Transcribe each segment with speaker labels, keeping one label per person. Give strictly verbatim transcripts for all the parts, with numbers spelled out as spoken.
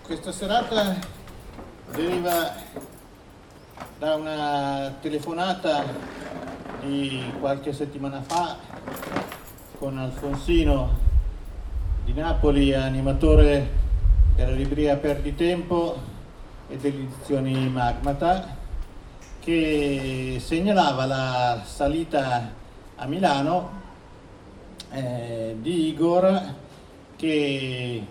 Speaker 1: Questa serata deriva da una telefonata di qualche settimana fa con Alfonsino di Napoli, animatore della libreria Perditempo e delle edizioni Magmata, che segnalava la salita a Milano eh, di Igor, che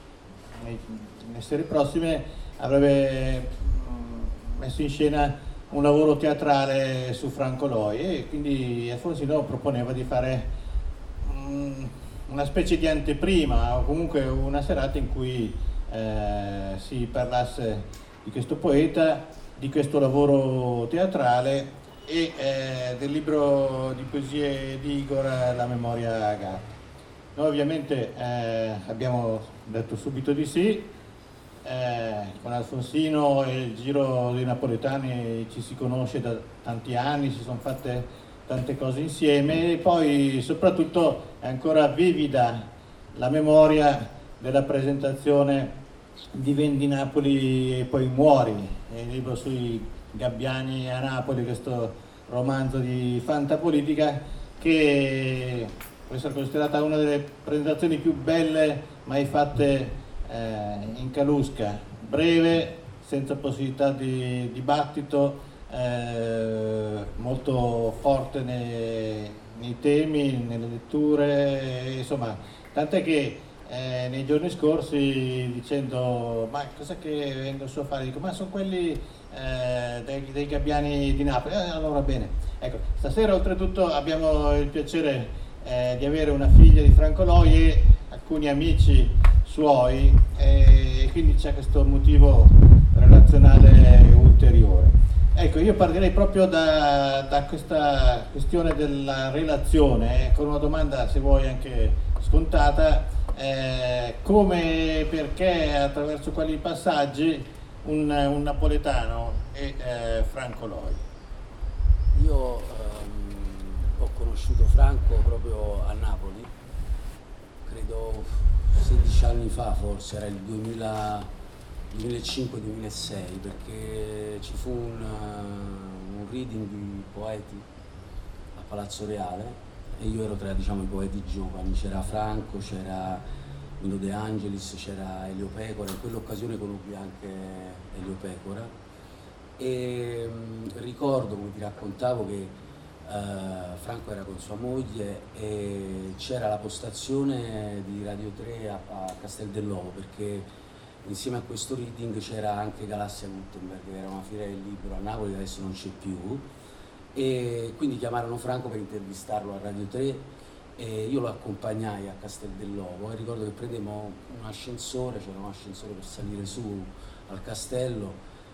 Speaker 1: nelle sere prossime avrebbe messo in scena un lavoro teatrale su Franco Loi, e quindi Alfonsino proponeva di fare um, una specie di anteprima o comunque una serata in cui eh, si parlasse di questo poeta, di questo lavoro teatrale e eh, del libro di poesie di Igor, La memoria gatta. Noi ovviamente eh, abbiamo detto subito di sì. Eh, con Alfonsino e il giro dei napoletani ci si conosce da tanti anni, si sono fatte tante cose insieme, e poi soprattutto è ancora vivida la memoria della presentazione di Vendi Napoli e poi muori, il libro sui gabbiani a Napoli, questo romanzo di fantapolitica che può essere considerata una delle presentazioni più belle mai fatte in Calusca, breve, senza possibilità di dibattito, eh, molto forte nei, nei temi, nelle letture, insomma, tant'è che eh, nei giorni scorsi, dicendo ma cos'è che vengo su a fare, dico ma sono quelli eh, dei, dei gabbiani di Napoli, eh, allora bene. Ecco, stasera oltretutto abbiamo il piacere eh, di avere una figlia di Franco Loi e alcuni amici suoi, e quindi c'è questo motivo relazionale ulteriore. Ecco, io partirei proprio da, da questa questione della relazione, eh, con una domanda, se vuoi anche scontata, eh, come, perché, attraverso quali passaggi un, un napoletano e eh, Franco Loi.
Speaker 2: Io ehm, ho conosciuto Franco proprio a Napoli, credo sedici anni fa, forse era il duemila, duemilacinque duemilasei, perché ci fu un, un reading di poeti a Palazzo Reale e io ero tra, diciamo, i poeti giovani. C'era Franco, c'era Nino De Angelis, c'era Elio Pecora. In quell'occasione conobbi anche Elio Pecora e mh, ricordo, come ti raccontavo, che Uh, Franco era con sua moglie e c'era la postazione di Radio tre a, a Castel dell'Ovo, perché insieme a questo reading c'era anche Galassia Gutenberg, che era una fiera del libro a Napoli che adesso non c'è più, e quindi chiamarono Franco per intervistarlo a Radio tre e io lo accompagnai a Castel dell'Ovo e ricordo che prendemmo un ascensore, c'era un ascensore per salire su al castello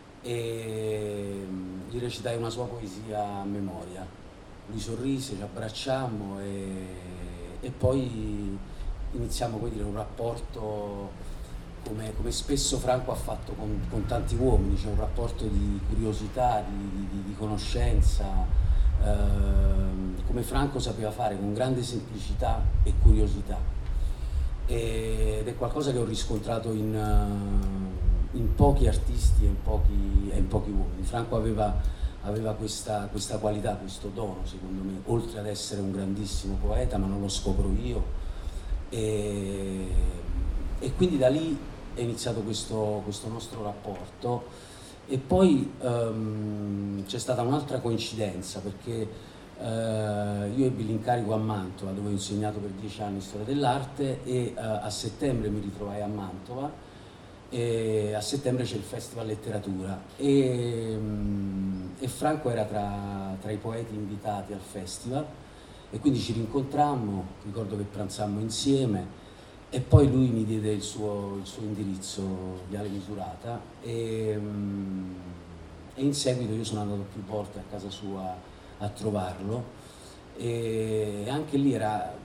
Speaker 2: e gli recitai una sua poesia a memoria. Lui sorrise, ci abbracciammo e, e poi iniziamo, come dire, un rapporto come, come spesso Franco ha fatto con, con tanti uomini, c'è un rapporto di curiosità, di, di, di conoscenza, eh, come Franco sapeva fare, con grande semplicità e curiosità. E, ed è qualcosa che ho riscontrato in, in pochi artisti e in pochi, e in pochi uomini. Franco aveva aveva questa, questa qualità, questo dono, secondo me, oltre ad essere un grandissimo poeta, ma non lo scopro io, e, e quindi da lì è iniziato questo, questo nostro rapporto. E poi um, c'è stata un'altra coincidenza, perché uh, io ebbi l'incarico a Mantova, dove ho insegnato per dieci anni storia dell'arte, e uh, a settembre mi ritrovai a Mantova, e a settembre c'è il Festival Letteratura e, e Franco era tra, tra i poeti invitati al festival e quindi ci rincontrammo, ricordo che pranzammo insieme e poi lui mi diede il suo, il suo indirizzo, Viale Misurata, e, e in seguito io sono andato più volte a casa sua a trovarlo e anche lì era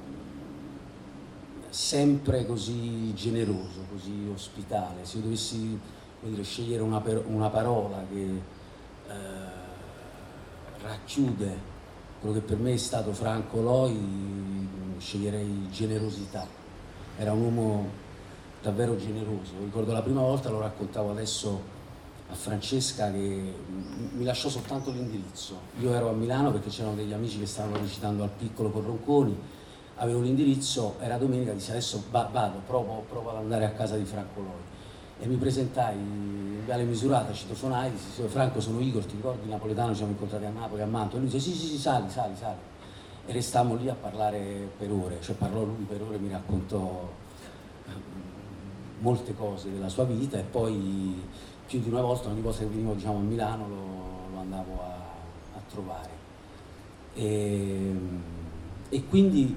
Speaker 2: sempre così generoso, così ospitale. Se io dovessi, come dire, scegliere una, per, una parola che eh, racchiude quello che per me è stato Franco Loi, sceglierei generosità. Era un uomo davvero generoso. Ricordo la prima volta, lo raccontavo adesso a Francesca, che mi lasciò soltanto l'indirizzo. Io ero a Milano perché c'erano degli amici che stavano recitando al Piccolo con Ronconi, avevo l'indirizzo, era domenica, dissi adesso vado, provo, provo ad andare a casa di Franco Loi. E mi presentai in Viale Misurata, citofonai, dissi Franco, sono Igor, ti ricordi, napoletano, ci siamo incontrati a Napoli, a Mantova, e lui disse sì sì sì, sali, sali, sali. E restammo lì a parlare per ore, cioè parlò lui per ore, mi raccontò molte cose della sua vita, e poi più di una volta, ogni volta che venivo, diciamo, a Milano lo, lo andavo a, a trovare. E, e quindi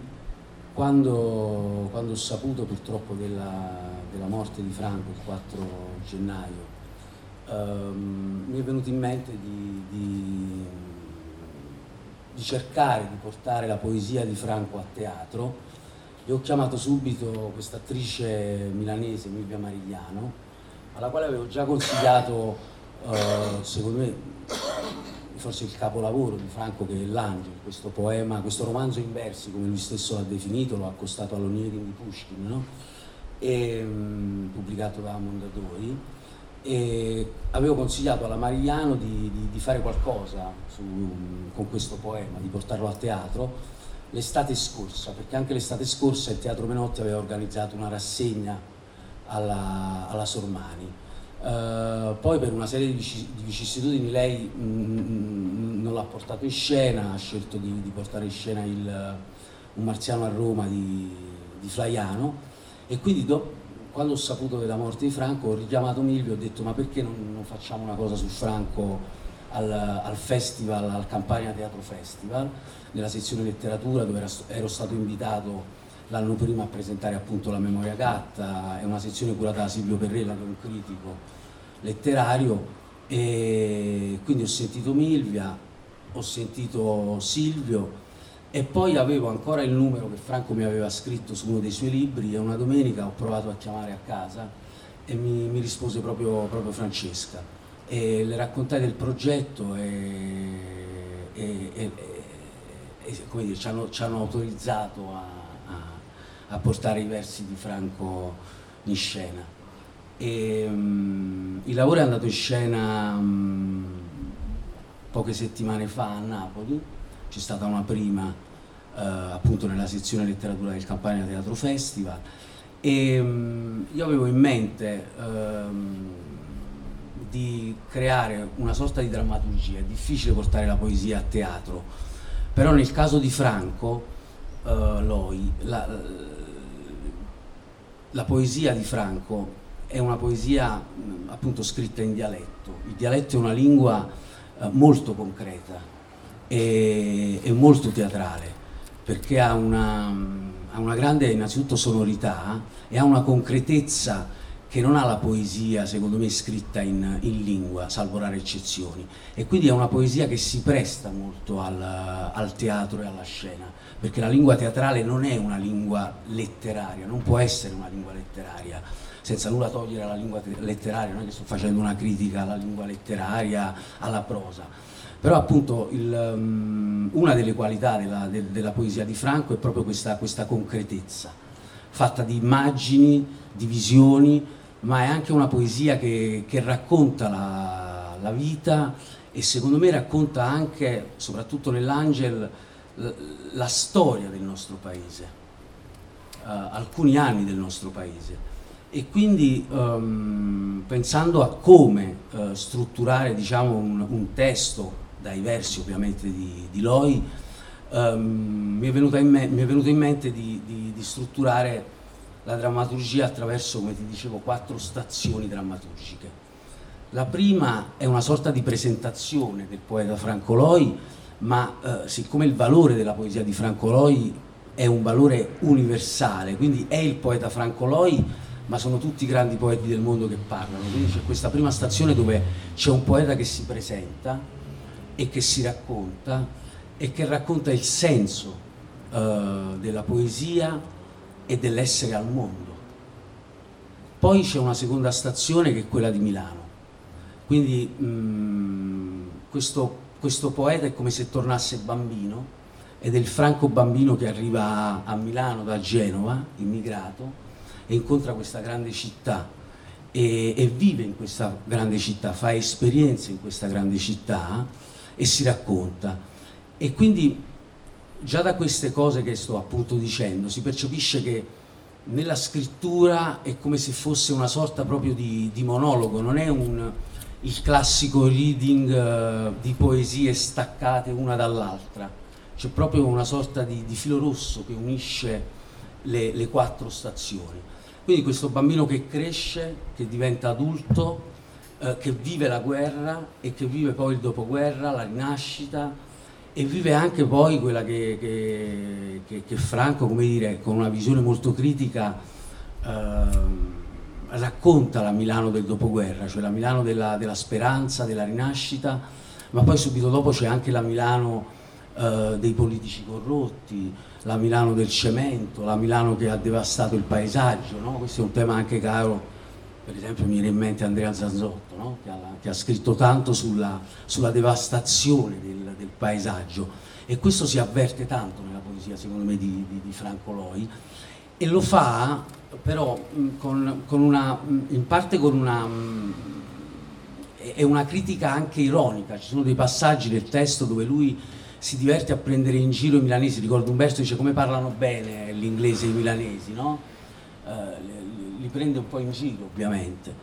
Speaker 2: quando, quando ho saputo purtroppo della, della morte di Franco il quattro gennaio, ehm, mi è venuto in mente di, di, di cercare di portare la poesia di Franco a teatro, e ho chiamato subito questa attrice milanese, Milvia Marigliano, alla quale avevo già consigliato, eh, secondo me, forse il capolavoro di Franco, che è L'Angelo, questo poema, questo romanzo in versi, come lui stesso l'ha definito, lo ha accostato all'Onegin di Pushkin, no? E, mh, pubblicato da Mondadori, e avevo consigliato alla Marigliano di, di, di fare qualcosa su, con questo poema, di portarlo a teatro l'estate scorsa, perché anche l'estate scorsa il Teatro Menotti aveva organizzato una rassegna alla, alla Sormani. Uh, poi per una serie di, vici, di vicissitudini lei mm, non l'ha portato in scena, ha scelto di, di portare in scena il, Un marziano a Roma di, di Flaiano, e quindi do, quando ho saputo della morte di Franco ho richiamato Milvio e ho detto ma perché non, non facciamo una cosa su Franco al, al festival, al Campania Teatro Festival, nella sezione letteratura, dove era, ero stato invitato l'anno prima a presentare appunto La Memoria Gatta, è una sezione curata da Silvio Perrella, che è un critico letterario, e quindi ho sentito Milvia, ho sentito Silvio, e poi avevo ancora il numero che Franco mi aveva scritto su uno dei suoi libri, e una domenica ho provato a chiamare a casa e mi, mi rispose proprio, proprio Francesca, e le raccontai del progetto e, e, e, e come dire, ci hanno, ci hanno autorizzato a a portare i versi di Franco in scena. E, um, il lavoro è andato in scena um, poche settimane fa a Napoli, c'è stata una prima uh, appunto nella sezione letteratura del Campania Teatro Festival, e um, io avevo in mente um, di creare una sorta di drammaturgia. È difficile portare la poesia a teatro, però nel caso di Franco uh, Loi, la, la poesia di Franco è una poesia appunto scritta in dialetto. Il dialetto è una lingua eh, molto concreta e, e molto teatrale, perché ha una, ha una grande innanzitutto sonorità e ha una concretezza che non ha la poesia, secondo me, scritta in, in lingua, salvo rare eccezioni, e quindi è una poesia che si presta molto al, al teatro e alla scena, perché la lingua teatrale non è una lingua letteraria, non può essere una lingua letteraria, senza nulla togliere alla lingua letteraria, non è che sto facendo una critica alla lingua letteraria, alla prosa, però appunto il, um, una delle qualità della, de, della poesia di Franco è proprio questa, questa concretezza, fatta di immagini, di visioni, ma è anche una poesia che, che racconta la, la vita, e secondo me racconta anche, soprattutto nell'Angel, la storia del nostro paese, uh, alcuni anni del nostro paese, e quindi um, pensando a come uh, strutturare, diciamo, un, un testo dai versi ovviamente di, di Loi, um, mi, è venuta in me, mi è venuto in mente di, di, di strutturare la drammaturgia attraverso, come ti dicevo, quattro stazioni drammaturgiche. La prima è una sorta di presentazione del poeta Franco Loi, ma eh, siccome il valore della poesia di Franco Loi è un valore universale, quindi è il poeta Franco Loi, ma sono tutti i grandi poeti del mondo che parlano, quindi c'è questa prima stazione dove c'è un poeta che si presenta e che si racconta, e che racconta il senso eh, della poesia e dell'essere al mondo. Poi c'è una seconda stazione che è quella di Milano, quindi mh, questo, questo poeta è come se tornasse bambino, ed è il Franco bambino che arriva a, a Milano da Genova, immigrato, e incontra questa grande città e, e vive in questa grande città, fa esperienze in questa grande città e si racconta. E quindi già da queste cose che sto appunto dicendo si percepisce che nella scrittura è come se fosse una sorta proprio di, di monologo, non è un, il classico reading uh, di poesie staccate una dall'altra, c'è proprio una sorta di, di filo rosso che unisce le, le quattro stazioni. Quindi questo bambino che cresce, che diventa adulto, uh, che vive la guerra e che vive poi il dopoguerra, la rinascita, e vive anche poi quella che, che, che, che Franco, come dire, con una visione molto critica, eh, racconta la Milano del dopoguerra, cioè la Milano della, della speranza, della rinascita, ma poi subito dopo c'è anche la Milano eh, dei politici corrotti, la Milano del cemento, la Milano che ha devastato il paesaggio, no? Questo è un tema anche caro. Per esempio mi viene in mente Andrea Zanzotto, no? che, ha, che ha scritto tanto sulla, sulla devastazione del, del paesaggio, e questo si avverte tanto nella poesia, secondo me, di, di, di Franco Loi, e lo fa però mh, con, con una, mh, in parte con una, mh, è una critica anche ironica. Ci sono dei passaggi del testo dove lui si diverte a prendere in giro i milanesi. Ricordo Umberto dice come parlano bene l'inglese i milanesi, no? Uh, li prende un po' in giro, ovviamente,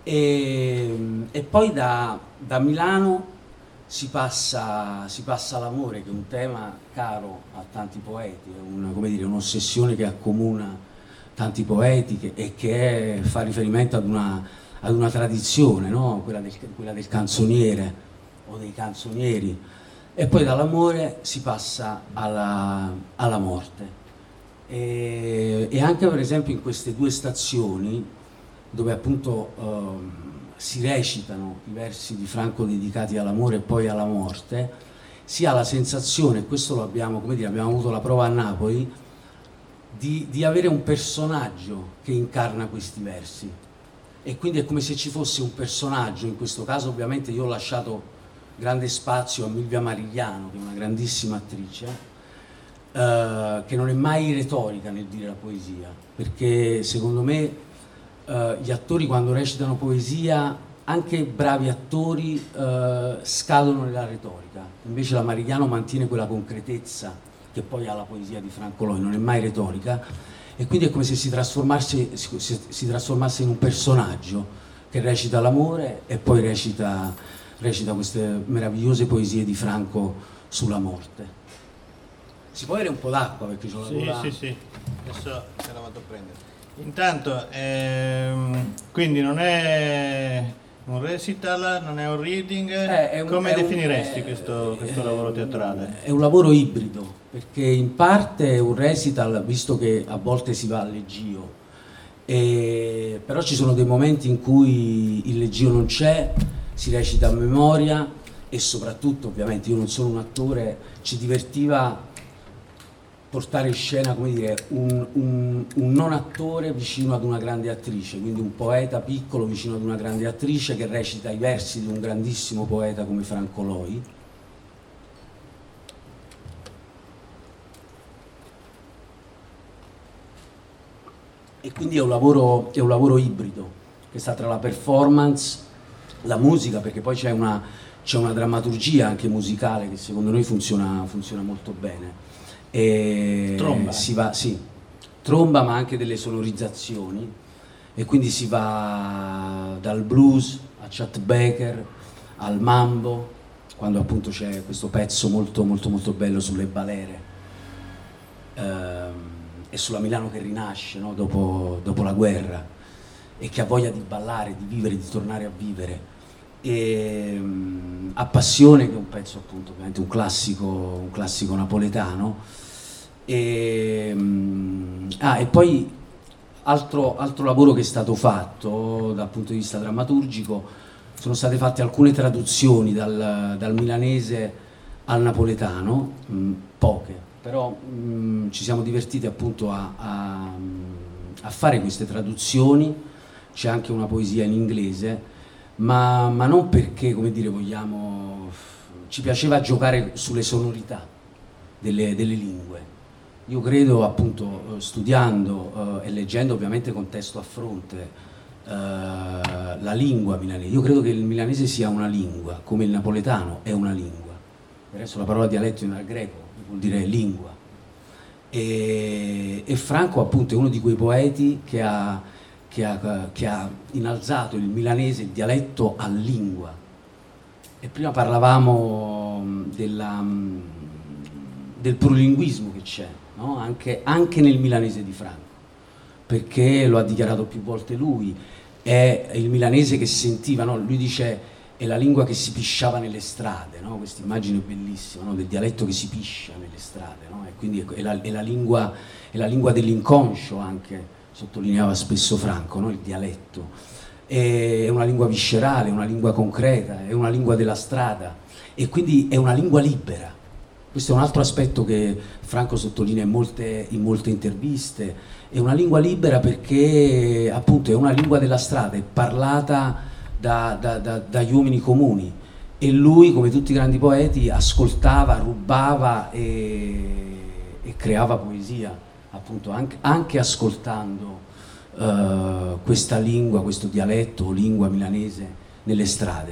Speaker 2: e, e poi da, da Milano si passa, si passa all'amore, che è un tema caro a tanti poeti, è un, come dire, un'ossessione che accomuna tanti poeti che, e che è, fa riferimento ad una, ad una tradizione, no? quella, del, quella del canzoniere o dei canzonieri, e poi dall'amore si passa alla, alla morte. E, e anche per esempio in queste due stazioni dove appunto eh, si recitano i versi di Franco dedicati all'amore e poi alla morte, si ha la sensazione, e questo lo abbiamo, come dire, abbiamo avuto la prova a Napoli, di, di avere un personaggio che incarna questi versi, e quindi è come se ci fosse un personaggio. In questo caso ovviamente io ho lasciato grande spazio a Milvia Marigliano, che è una grandissima attrice, Uh, che non è mai retorica nel dire la poesia, perché secondo me uh, gli attori quando recitano poesia, anche bravi attori, uh, scadono nella retorica, invece la Marigliano mantiene quella concretezza che poi ha la poesia di Franco Loi, non è mai retorica, e quindi è come se si trasformasse, si, si trasformasse in un personaggio che recita l'amore e poi recita, recita queste meravigliose poesie di Franco sulla morte. Si può avere un po' d'acqua perché c'ho la
Speaker 1: sì,
Speaker 2: gola...
Speaker 1: Sì, sì, adesso te la vado a prendere. Intanto, ehm, quindi non è un recital, non è un reading, eh, è un, come è definiresti un, questo, questo lavoro teatrale?
Speaker 2: È un lavoro ibrido, perché in parte è un recital, visto che a volte si va al leggio, e, però ci sono dei momenti in cui il leggio non c'è, si recita a memoria, e soprattutto, ovviamente, io non sono un attore, ci divertiva portare in scena, come dire, un, un, un non attore vicino ad una grande attrice, quindi un poeta piccolo vicino ad una grande attrice che recita i versi di un grandissimo poeta come Franco Loi. E quindi è un lavoro, è un lavoro ibrido, che sta tra la performance, la musica, perché poi c'è una, c'è una drammaturgia anche musicale che secondo noi funziona, funziona molto bene. E
Speaker 1: tromba.
Speaker 2: Si va, sì, tromba, ma anche delle sonorizzazioni, e quindi si va dal blues a Chet Baker al mambo, quando appunto c'è questo pezzo molto molto molto bello sulle balere ehm, e sulla Milano che rinasce, no? dopo, dopo la guerra, e che ha voglia di ballare, di vivere, di tornare a vivere. E um, a Passione, che è un pezzo appunto ovviamente un classico, un classico napoletano, e, um, ah, e poi altro, altro lavoro che è stato fatto dal punto di vista drammaturgico, sono state fatte alcune traduzioni dal, dal milanese al napoletano, mh, poche, però mh, ci siamo divertiti appunto a, a, a fare queste traduzioni. C'è anche una poesia in inglese, Ma, ma non perché, come dire, vogliamo, ci piaceva giocare sulle sonorità delle, delle lingue, io credo, appunto, studiando eh, e leggendo ovviamente con testo a fronte eh, la lingua milanese, io credo che il milanese sia una lingua, come il napoletano è una lingua. Per adesso la parola dialetto in greco vuol dire lingua. E, e Franco, appunto, è uno di quei poeti che ha, che ha, che ha innalzato il milanese, il dialetto, a lingua. E prima parlavamo della, del pluringuismo che c'è, no? anche, anche nel milanese di Franco, perché lo ha dichiarato più volte lui, è il milanese che sentiva, no? Lui dice è la lingua che si pisciava nelle strade, no? Questa immagine bellissima, no? Del dialetto che si piscia nelle strade, no? E quindi è la, è la lingua, è la lingua dell'inconscio, anche sottolineava spesso Franco, no? Il dialetto. È una lingua viscerale, è una lingua concreta, è una lingua della strada e quindi è una lingua libera. Questo è un altro aspetto che Franco sottolinea in molte, in molte interviste. È una lingua libera perché appunto è una lingua della strada, è parlata da, da, da, dagli uomini comuni e lui, come tutti i grandi poeti, ascoltava, rubava e, e creava poesia, appunto anche, anche ascoltando Uh, questa lingua, questo dialetto o lingua milanese nelle strade.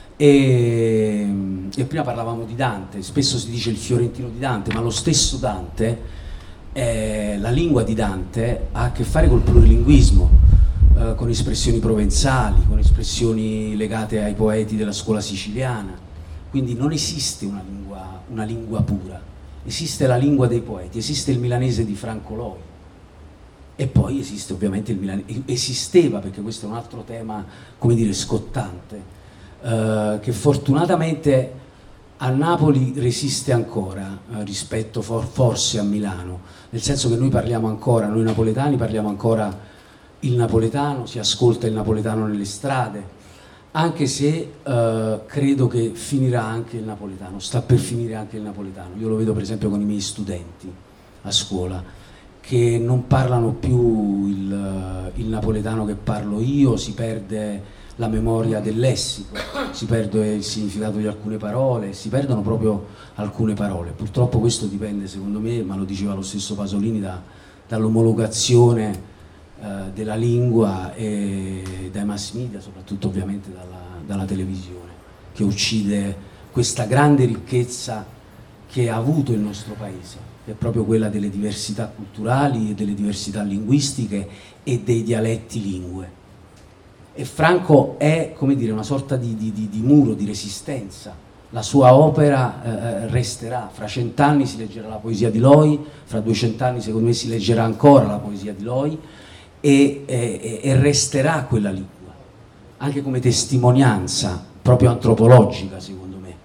Speaker 2: E, e prima parlavamo di Dante, spesso si dice il fiorentino di Dante, ma lo stesso Dante, eh, la lingua di Dante ha a che fare col plurilinguismo, uh, con espressioni provenzali, con espressioni legate ai poeti della scuola siciliana. Quindi non esiste una lingua, una lingua pura, esiste la lingua dei poeti, esiste il milanese di Franco Loi. E poi esiste ovviamente il milanese, esisteva, perché questo è un altro tema, come dire, scottante, eh, che fortunatamente a Napoli resiste ancora eh, rispetto for- forse a Milano, nel senso che noi parliamo ancora, noi napoletani parliamo ancora il napoletano, si ascolta il napoletano nelle strade, anche se eh, credo che finirà anche il napoletano, sta per finire anche il napoletano. Io lo vedo per esempio con i miei studenti a scuola, che non parlano più il, il napoletano che parlo io, si perde la memoria del lessico, si perde il significato di alcune parole, si perdono proprio alcune parole. Purtroppo questo dipende, secondo me, ma lo diceva lo stesso Pasolini, da, dall'omologazione eh, della lingua e dai mass media, soprattutto ovviamente dalla, dalla televisione, che uccide questa grande ricchezza che ha avuto il nostro paese, che è proprio quella delle diversità culturali e delle diversità linguistiche e dei dialetti lingue. E Franco è, come dire, una sorta di, di, di, di muro, di resistenza. La sua opera eh, resterà, fra cent'anni si leggerà la poesia di Loi, fra duecent'anni secondo me si leggerà ancora la poesia di Loi e, e, e resterà quella lingua, anche come testimonianza proprio antropologica, secondo me.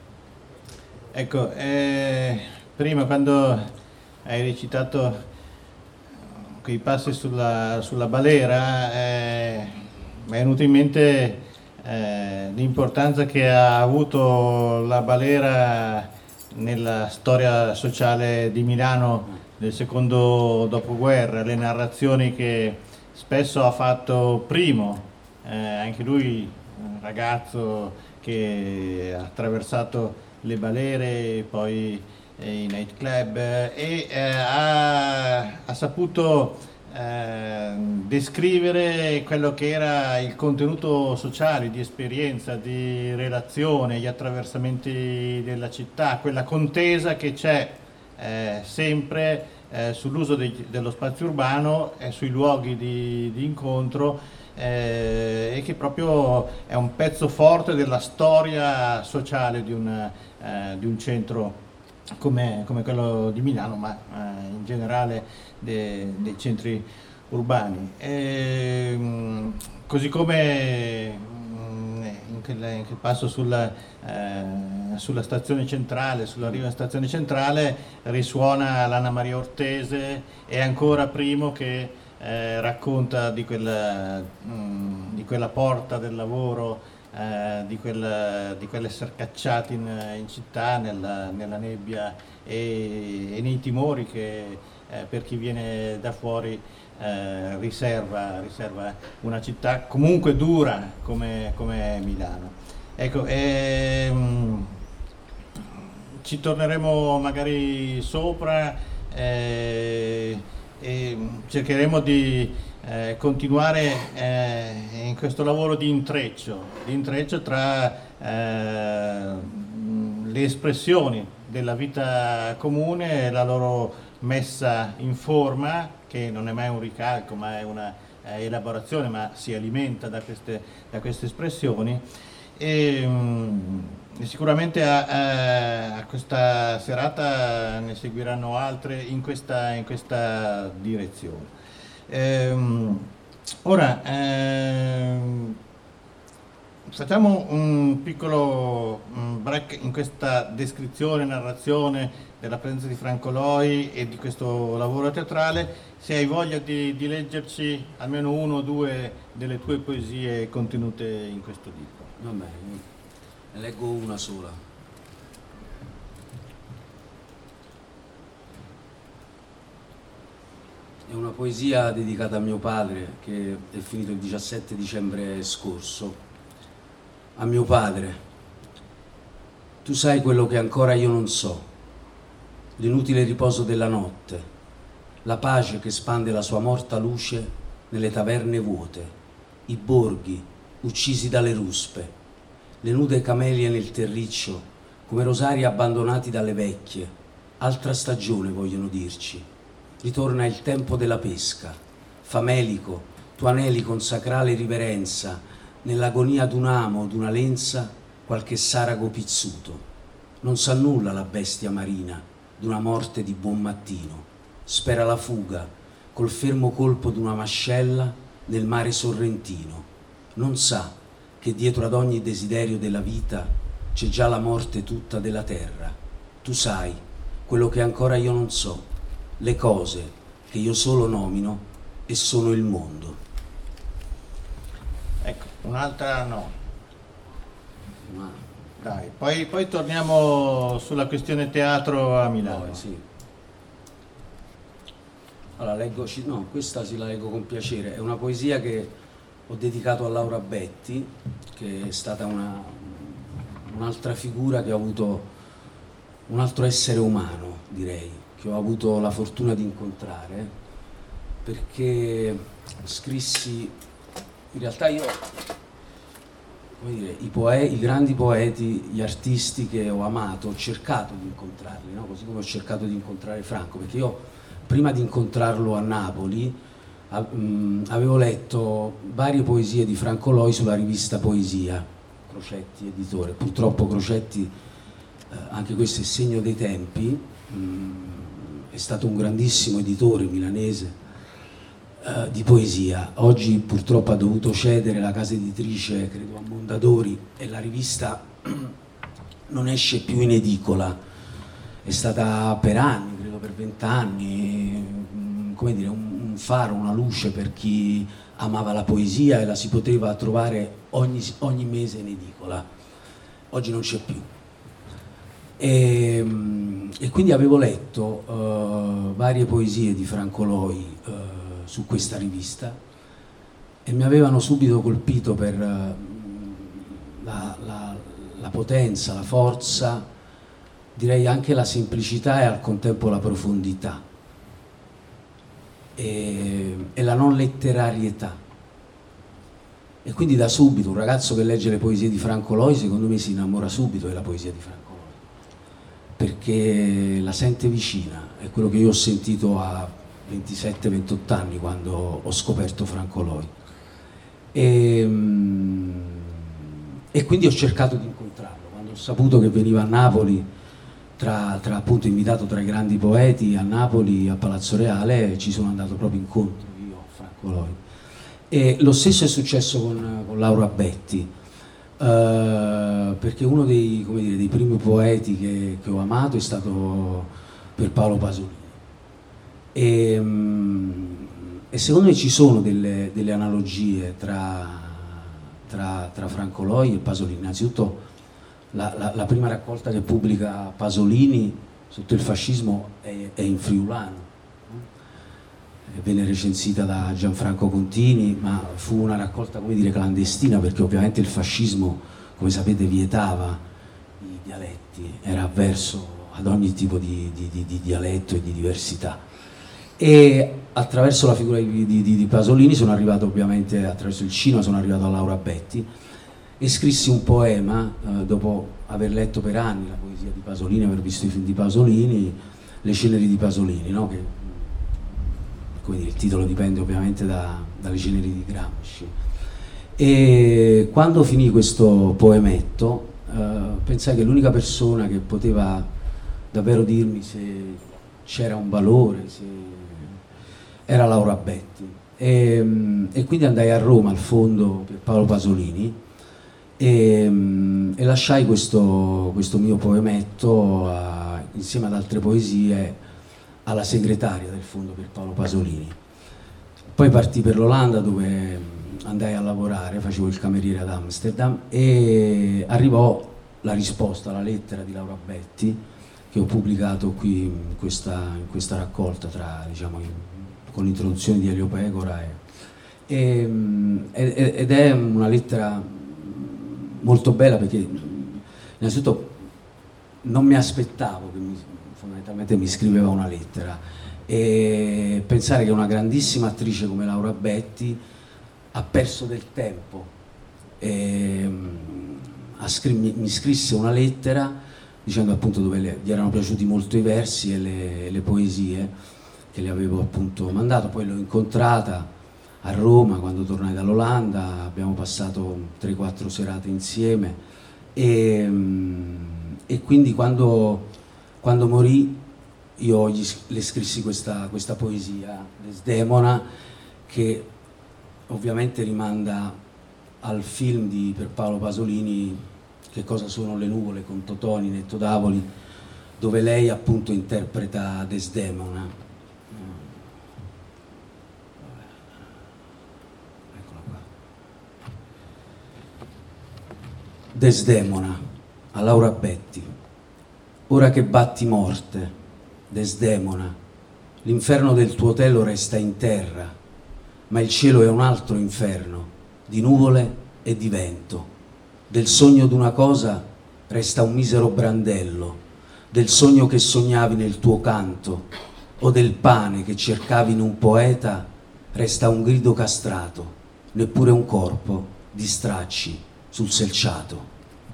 Speaker 1: Ecco, eh... prima quando hai recitato quei passi sulla, sulla balera eh, mi è venuto in mente eh, l'importanza che ha avuto la balera nella storia sociale di Milano del secondo dopoguerra, le narrazioni che spesso ha fatto Primo, eh, anche lui un ragazzo che ha attraversato le balere, poi i nightclub e eh, ha, ha saputo eh, descrivere quello che era il contenuto sociale, di esperienza, di relazione, gli attraversamenti della città, quella contesa che c'è eh, sempre eh, sull'uso de- dello spazio urbano e sui luoghi di, di incontro eh, e che proprio è un pezzo forte della storia sociale di un, eh, di un centro Come, come quello di Milano, ma eh, in generale de, dei centri urbani. E, mh, così come mh, in, quel, in quel passo sulla, eh, sulla stazione centrale, sulla riva stazione centrale, risuona l'Anna Maria Ortese e ancora Primo che eh, racconta di quella, mh, di quella porta del lavoro, Eh, di, quel, di quell'essere cacciati in, in città nella, nella nebbia e, e nei timori che eh, per chi viene da fuori eh, riserva, riserva una città comunque dura come, come Milano. Ecco, ehm, ci torneremo magari sopra eh, e cercheremo di eh, continuare eh, in questo lavoro di intreccio, di intreccio tra eh, le espressioni della vita comune e la loro messa in forma, che non è mai un ricalco ma è una eh, elaborazione, ma si alimenta da queste, da queste espressioni. E, mh, sicuramente a, a, a questa serata ne seguiranno altre in questa, in questa direzione. Ehm, ora ehm, facciamo un piccolo break in questa descrizione, narrazione della presenza di Franco Loi e di questo lavoro teatrale. Se hai voglia di, di leggerci almeno uno o due delle tue poesie contenute in questo libro.
Speaker 2: Va bene, ne leggo una sola. È una poesia dedicata a mio padre, che è finito il diciassette dicembre scorso. A mio padre: tu sai quello che ancora io non so, l'inutile riposo della notte, la pace che spande la sua morta luce nelle taverne vuote, i borghi uccisi dalle ruspe, le nude camelie nel terriccio, come rosari abbandonati dalle vecchie. Altra stagione, vogliono dirci. Ritorna il tempo della pesca. Famelico, tu aneli con sacrale riverenza, nell'agonia d'un amo, d'una lenza, qualche sarago pizzuto. Non sa nulla la bestia marina d'una morte di buon mattino. Spera la fuga, col fermo colpo d'una mascella nel mare sorrentino. Non sa che dietro ad ogni desiderio della vita c'è già la morte tutta della terra. Tu sai quello che ancora io non so, le cose che io solo nomino e sono il mondo.
Speaker 1: Ecco, un'altra no.
Speaker 2: Ma...
Speaker 1: Dai, poi, poi torniamo sulla questione teatro a Milano.
Speaker 2: Poi, sì. Allora, leggo, no, questa sì la leggo con piacere. È una poesia che ho dedicato a Laura Betti, che è stata una, un'altra figura che ho avuto, un altro essere umano, direi, che ho avuto la fortuna di incontrare, perché scrissi, in realtà io, come dire, i, poe, i grandi poeti, gli artisti che ho amato, ho cercato di incontrarli, no? Così come ho cercato di incontrare Franco, perché io prima di incontrarlo a Napoli avevo letto varie poesie di Franco Loi sulla rivista Poesia, Crocetti editore. Purtroppo Crocetti, eh, anche questo è segno dei tempi, mh, è stato un grandissimo editore milanese eh, di poesia. Oggi purtroppo ha dovuto cedere la casa editrice, credo a Mondadori, e la rivista non esce più in edicola. È stata per anni, credo per vent'anni, come dire, un un faro, una luce per chi amava la poesia, e la si poteva trovare ogni, ogni mese in edicola. Oggi non c'è più. E, e quindi avevo letto uh, varie poesie di Franco Loi uh, su questa rivista, e mi avevano subito colpito per uh, la, la, la potenza, la forza, direi anche la semplicità e al contempo la profondità e, e la non letterarietà. E quindi da subito un ragazzo che legge le poesie di Franco Loi secondo me si innamora subito della poesia di Franco Loi, perché la sente vicina. È quello che io ho sentito a ventisette ventotto anni quando ho scoperto Franco Loi, e, e quindi ho cercato di incontrarlo. Quando ho saputo che veniva a Napoli, tra, tra appunto invitato tra i grandi poeti a Napoli, a Palazzo Reale, ci sono andato proprio incontro io a Franco Loi. E lo stesso è successo con, con Laura Betti, uh, perché uno dei, come dire, dei primi poeti che, che ho amato è stato per Paolo Pasolini. E, um, e secondo me ci sono delle, delle analogie tra, tra, tra Franco Loi e Pasolini. Innanzitutto la, la, la prima raccolta che pubblica Pasolini sotto il fascismo è, è in friulano. Venne recensita da Gianfranco Contini, ma fu una raccolta, come dire, clandestina, perché ovviamente il fascismo, come sapete, vietava i dialetti, era avverso ad ogni tipo di, di, di, di dialetto e di diversità. E attraverso la figura di, di, di Pasolini sono arrivato, ovviamente attraverso il cinema sono arrivato a Laura Betti e scrissi un poema eh, dopo aver letto per anni la poesia di Pasolini, aver visto i film di Pasolini, Le ceneri di Pasolini, no? Che, come dire, il titolo dipende ovviamente da, dalle ceneri di Gramsci. E quando finì questo poemetto eh, pensai che l'unica persona che poteva davvero dirmi se c'era un valore, se era Laura Betti. E, e quindi andai a Roma al fondo per Paolo Pasolini e, e lasciai questo, questo mio poemetto a, insieme ad altre poesie alla segretaria del fondo per Paolo Pasolini. Poi partì per l'Olanda dove andai a lavorare, facevo il cameriere ad Amsterdam e arrivò la risposta alla lettera di Laura Betti che ho pubblicato qui in questa, in questa raccolta tra, diciamo, in, con l'introduzione di Elio Pecora e, e, ed è una lettera molto bella perché innanzitutto non mi aspettavo che mi, fondamentalmente mi scriveva una lettera e pensare che una grandissima attrice come Laura Betti ha perso del tempo e, a scri- mi scrisse una lettera dicendo appunto dove le, gli erano piaciuti molto i versi e le, le poesie che le avevo appunto mandato. Poi l'ho incontrata a Roma quando tornai dall'Olanda, abbiamo passato tre quattro serate insieme e, e quindi quando, quando morì io gli, le scrissi questa, questa poesia, Desdemona, che ovviamente rimanda al film di per Paolo Pasolini Che cosa sono le nuvole con Totò, Ninetto Davoli, dove lei appunto interpreta Desdemona. Eccola qua. Desdemona, a Laura Betti. Ora che batti morte, Desdemona, l'inferno del tuo telo resta in terra, ma il cielo è un altro inferno, di nuvole e di vento. Del sogno d'una cosa resta un misero brandello, del sogno che sognavi nel tuo canto, o del pane che cercavi in un poeta, resta un grido castrato, neppure un corpo di stracci sul selciato.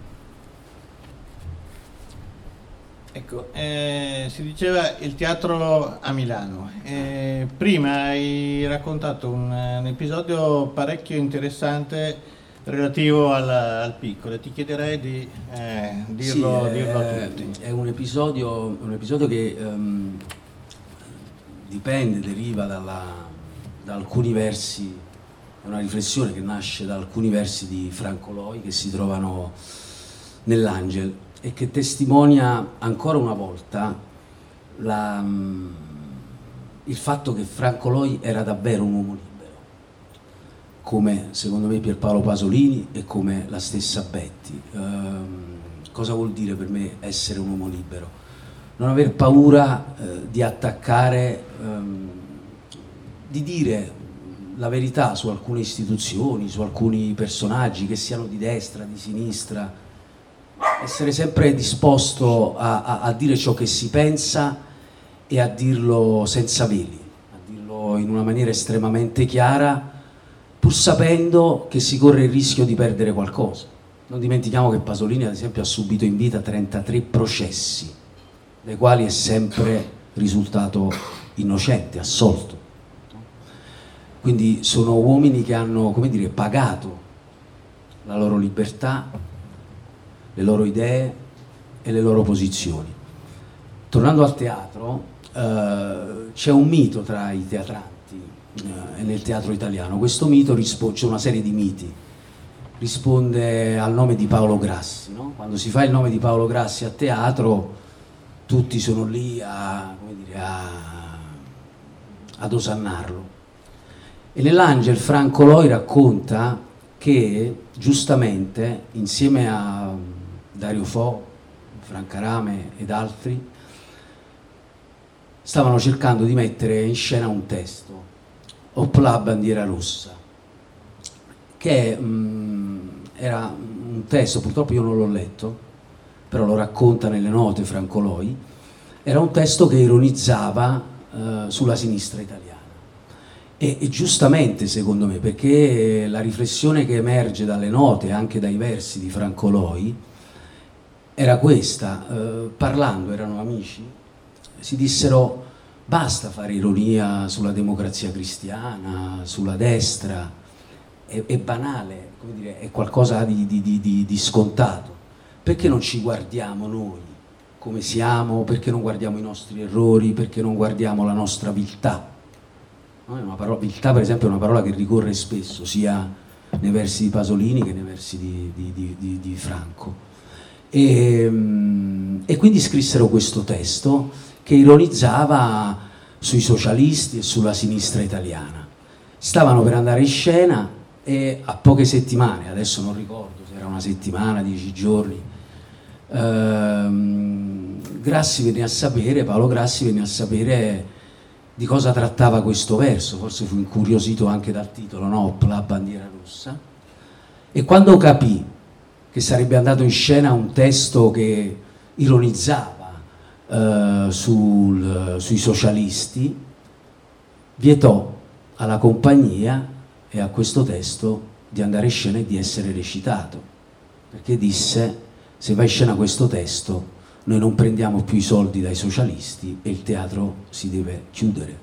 Speaker 1: Ecco, eh, si diceva il teatro a Milano. Eh, prima hai raccontato un, un episodio parecchio interessante relativo al, al piccolo, ti chiederei di eh, dirlo,
Speaker 2: sì,
Speaker 1: dirlo
Speaker 2: è,
Speaker 1: a tutti.
Speaker 2: È un episodio, un episodio che um, dipende, deriva dalla, da alcuni versi, è una riflessione che nasce da alcuni versi di Franco Loi che si trovano nell'Angel e che testimonia ancora una volta la, um, il fatto che Franco Loi era davvero un uomo libero, come secondo me Pierpaolo Pasolini e come la stessa Betti. Ehm, cosa vuol dire per me essere un uomo libero? Non aver paura eh, di attaccare, ehm, di dire la verità su alcune istituzioni, su alcuni personaggi, che siano di destra, di sinistra, essere sempre disposto a, a, a dire ciò che si pensa e a dirlo senza veli, a dirlo in una maniera estremamente chiara, pur sapendo che si corre il rischio di perdere qualcosa. Non dimentichiamo che Pasolini ad esempio ha subito in vita trentatré processi, dai quali è sempre risultato innocente, assolto. Quindi sono uomini che hanno, come dire, pagato la loro libertà, le loro idee e le loro posizioni. Tornando al teatro, eh, c'è un mito tra i teatranti e nel teatro italiano. Questo mito risponde, c'è una serie di miti, risponde al nome di Paolo Grassi, no? Quando si fa il nome di Paolo Grassi a teatro tutti sono lì a, come dire, a, ad osannarlo. E nell'Angel Franco Loi racconta che giustamente insieme a Dario Fo, Franca Rame ed altri stavano cercando di mettere in scena un testo, Opla bandiera rossa, che mh, era un testo, purtroppo io non l'ho letto, però lo racconta nelle note Franco Loi, era un testo che ironizzava eh, sulla sinistra italiana. E, e giustamente secondo me, perché la riflessione che emerge dalle note, anche dai versi di Franco Loi, era questa. Eh, parlando, erano amici, si dissero basta fare ironia sulla democrazia cristiana, sulla destra, è, è banale, come dire, è qualcosa di, di, di, di scontato. Perché non ci guardiamo noi come siamo? Perché non guardiamo i nostri errori? Perché non guardiamo la nostra viltà? No, è una parola, viltà per esempio è una parola che ricorre spesso sia nei versi di Pasolini che nei versi di, di, di, di, di Franco. E, e quindi scrissero questo testo che ironizzava sui socialisti e sulla sinistra italiana. Stavano per andare in scena e a poche settimane, adesso non ricordo se era una settimana, dieci giorni, ehm, Grassi venne a sapere, Paolo Grassi venne a sapere di cosa trattava questo verso, forse fu incuriosito anche dal titolo, no? La bandiera rossa, e quando capì che sarebbe andato in scena un testo che ironizzava eh, sul, sui socialisti, vietò alla compagnia e a questo testo di andare in scena e di essere recitato, perché disse: se va in scena questo testo noi non prendiamo più i soldi dai socialisti e il teatro si deve chiudere.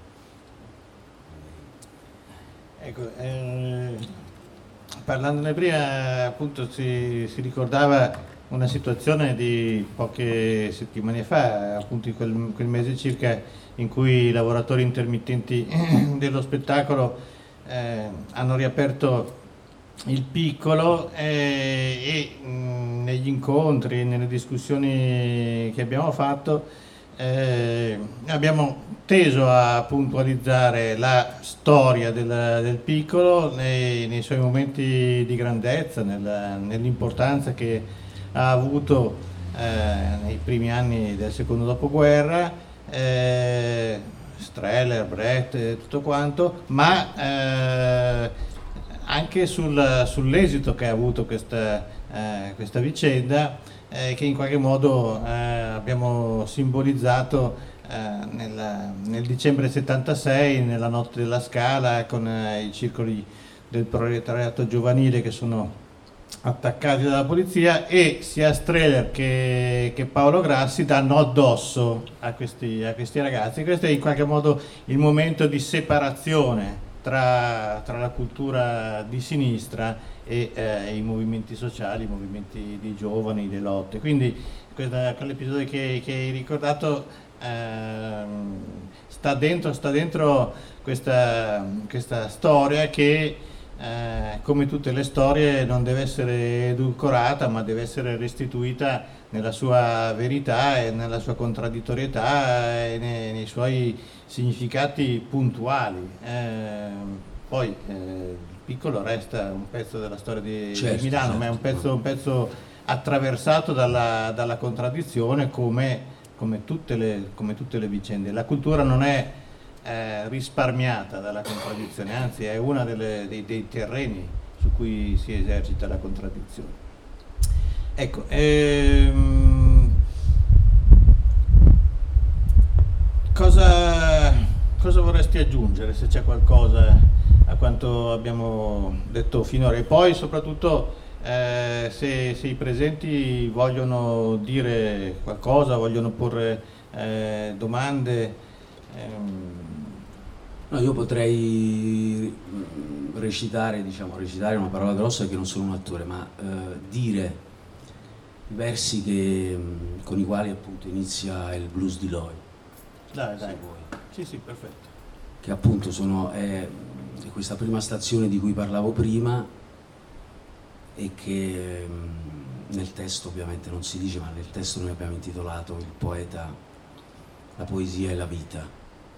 Speaker 1: Ecco, eh, parlandone prima, appunto si, si ricordava una situazione di poche settimane fa, appunto in quel, quel mese circa, in cui i lavoratori intermittenti dello spettacolo eh, hanno riaperto il Piccolo eh, e mh, negli incontri, nelle discussioni che abbiamo fatto eh, abbiamo teso a puntualizzare la storia del, del Piccolo nei, nei suoi momenti di grandezza, nella, nell'importanza che ha avuto eh, nei primi anni del secondo dopoguerra, eh, Streller, Brecht, tutto quanto, ma eh, anche sul, sull'esito che ha avuto questa, eh, questa vicenda eh, che in qualche modo eh, abbiamo simbolizzato eh, nel, nel dicembre settantasei, nella notte della Scala, con eh, i circoli del proletariato giovanile che sono attaccati dalla polizia, e sia Streller che, che Paolo Grassi danno addosso a questi, a questi ragazzi. Questo è in qualche modo il momento di separazione Tra, tra la cultura di sinistra e eh, i movimenti sociali, i movimenti di giovani, le lotte. Quindi questa, quell'episodio che, che hai ricordato eh, sta dentro, sta dentro questa, questa storia che eh, come tutte le storie non deve essere edulcorata, ma deve essere restituita nella sua verità e nella sua contraddittorietà e nei, nei suoi significati puntuali. Eh, poi eh, il Piccolo resta un pezzo della storia di,
Speaker 2: certo,
Speaker 1: di Milano,
Speaker 2: certo.
Speaker 1: ma è un pezzo, un pezzo attraversato dalla, dalla contraddizione, come, come, tutte le, come tutte le vicende. La cultura non è eh, risparmiata dalla contraddizione, anzi è uno dei, dei terreni su cui si esercita la contraddizione. Ecco, ehm, cosa, cosa vorresti aggiungere, se c'è qualcosa, a quanto abbiamo detto finora? E poi soprattutto eh, se, se i presenti vogliono dire qualcosa, vogliono porre eh, domande. Ehm.
Speaker 2: No, io potrei recitare, diciamo, recitare è una parola grossa perché non sono un attore, ma eh, dire i versi che, con i quali appunto inizia il blues di Loi.
Speaker 1: Dai, dai. Sì, sì, perfetto.
Speaker 2: Che appunto sono è, è questa prima stazione di cui parlavo prima e che mh, nel testo ovviamente non si dice, ma nel testo noi abbiamo intitolato Il poeta, la poesia e la vita.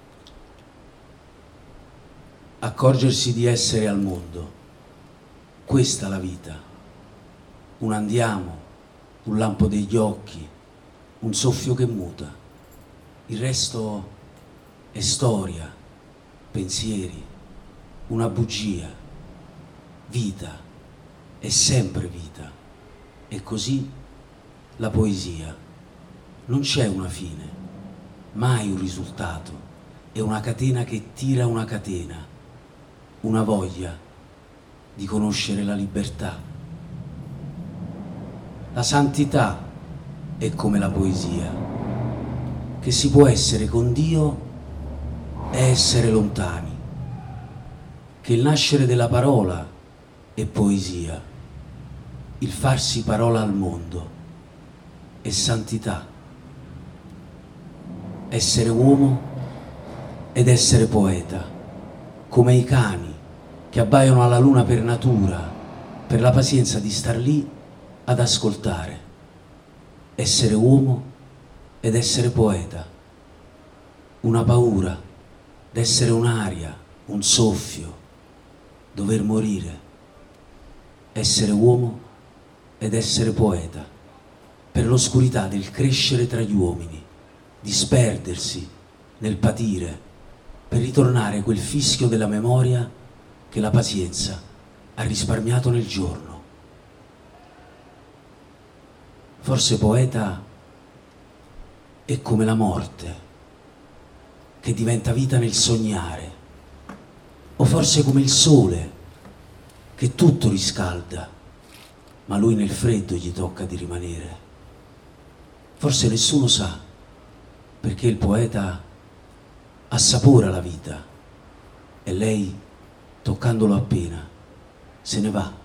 Speaker 2: Accorgersi di essere al mondo, questa la vita, un andiamo, un lampo degli occhi, un soffio che muta, il resto è storia, pensieri, una bugia, vita, è sempre vita, e così la poesia non c'è una fine, mai un risultato, è una catena che tira una catena, una voglia di conoscere la libertà. La santità è come la poesia, che si può essere con Dio e essere lontani, che il nascere della parola è poesia, il farsi parola al mondo è santità, essere uomo ed essere poeta, come i cani che abbaiono alla luna per natura, per la pazienza di star lì ad ascoltare, essere uomo ed essere poeta, una paura d'essere un'aria, un soffio, dover morire, essere uomo ed essere poeta, per l'oscurità del crescere tra gli uomini, disperdersi nel patire, per ritornare quel fischio della memoria che la pazienza ha risparmiato nel giorno. Forse poeta è come la morte, che diventa vita nel sognare, o forse come il sole, che tutto riscalda, ma lui nel freddo gli tocca di rimanere. Forse nessuno sa, perché il poeta assapora la vita e lei, toccandolo appena, se ne va.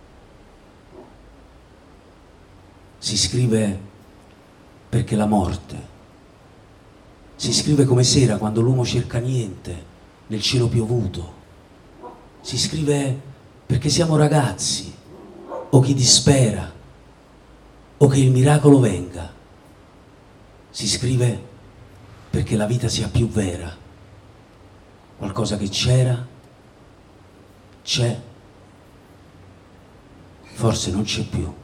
Speaker 2: Si scrive perché la morte, si scrive come sera quando l'uomo cerca niente nel cielo piovuto, si scrive perché siamo ragazzi o chi dispera o che il miracolo venga, si scrive perché la vita sia più vera, qualcosa che c'era, c'è, forse non c'è più.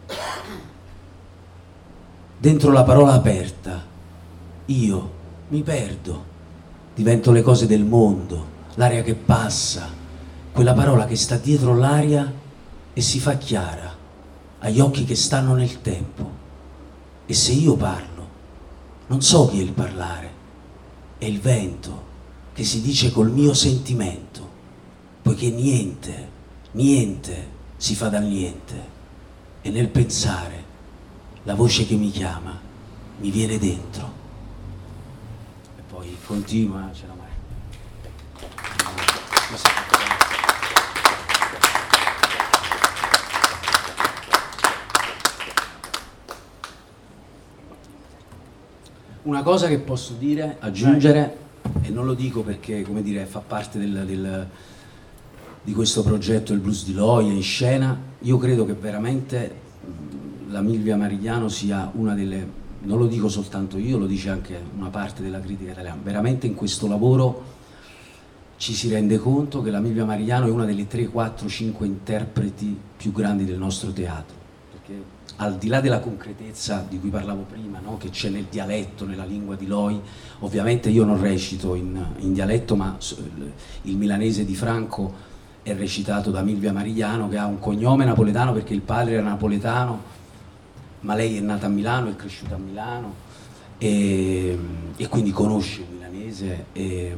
Speaker 2: Dentro la parola aperta io mi perdo, divento le cose del mondo, l'aria che passa, quella parola che sta dietro l'aria e si fa chiara agli occhi che stanno nel tempo. E se io parlo, non so chi è il parlare, è il vento che si dice col mio sentimento, poiché niente, niente si fa dal niente, e nel pensare la voce che mi chiama mi viene dentro. E poi continua, ce la mai. Una cosa che posso dire, aggiungere, e non lo dico perché, come dire, fa parte del, del, di questo progetto Il Blues di Loja in scena, io credo che veramente la Milvia Marigliano sia una delle, non lo dico soltanto io, lo dice anche una parte della critica italiana, veramente in questo lavoro ci si rende conto che la Milvia Marigliano è una delle tre, quattro, cinque interpreti più grandi del nostro teatro, perché al di là della concretezza di cui parlavo prima, no? Che c'è nel dialetto, nella lingua di Loi, ovviamente io non recito in, in dialetto, ma il milanese di Franco è recitato da Milvia Marigliano, che ha un cognome napoletano perché il padre era napoletano, ma lei è nata a Milano, è cresciuta a Milano e, e quindi conosce il milanese e,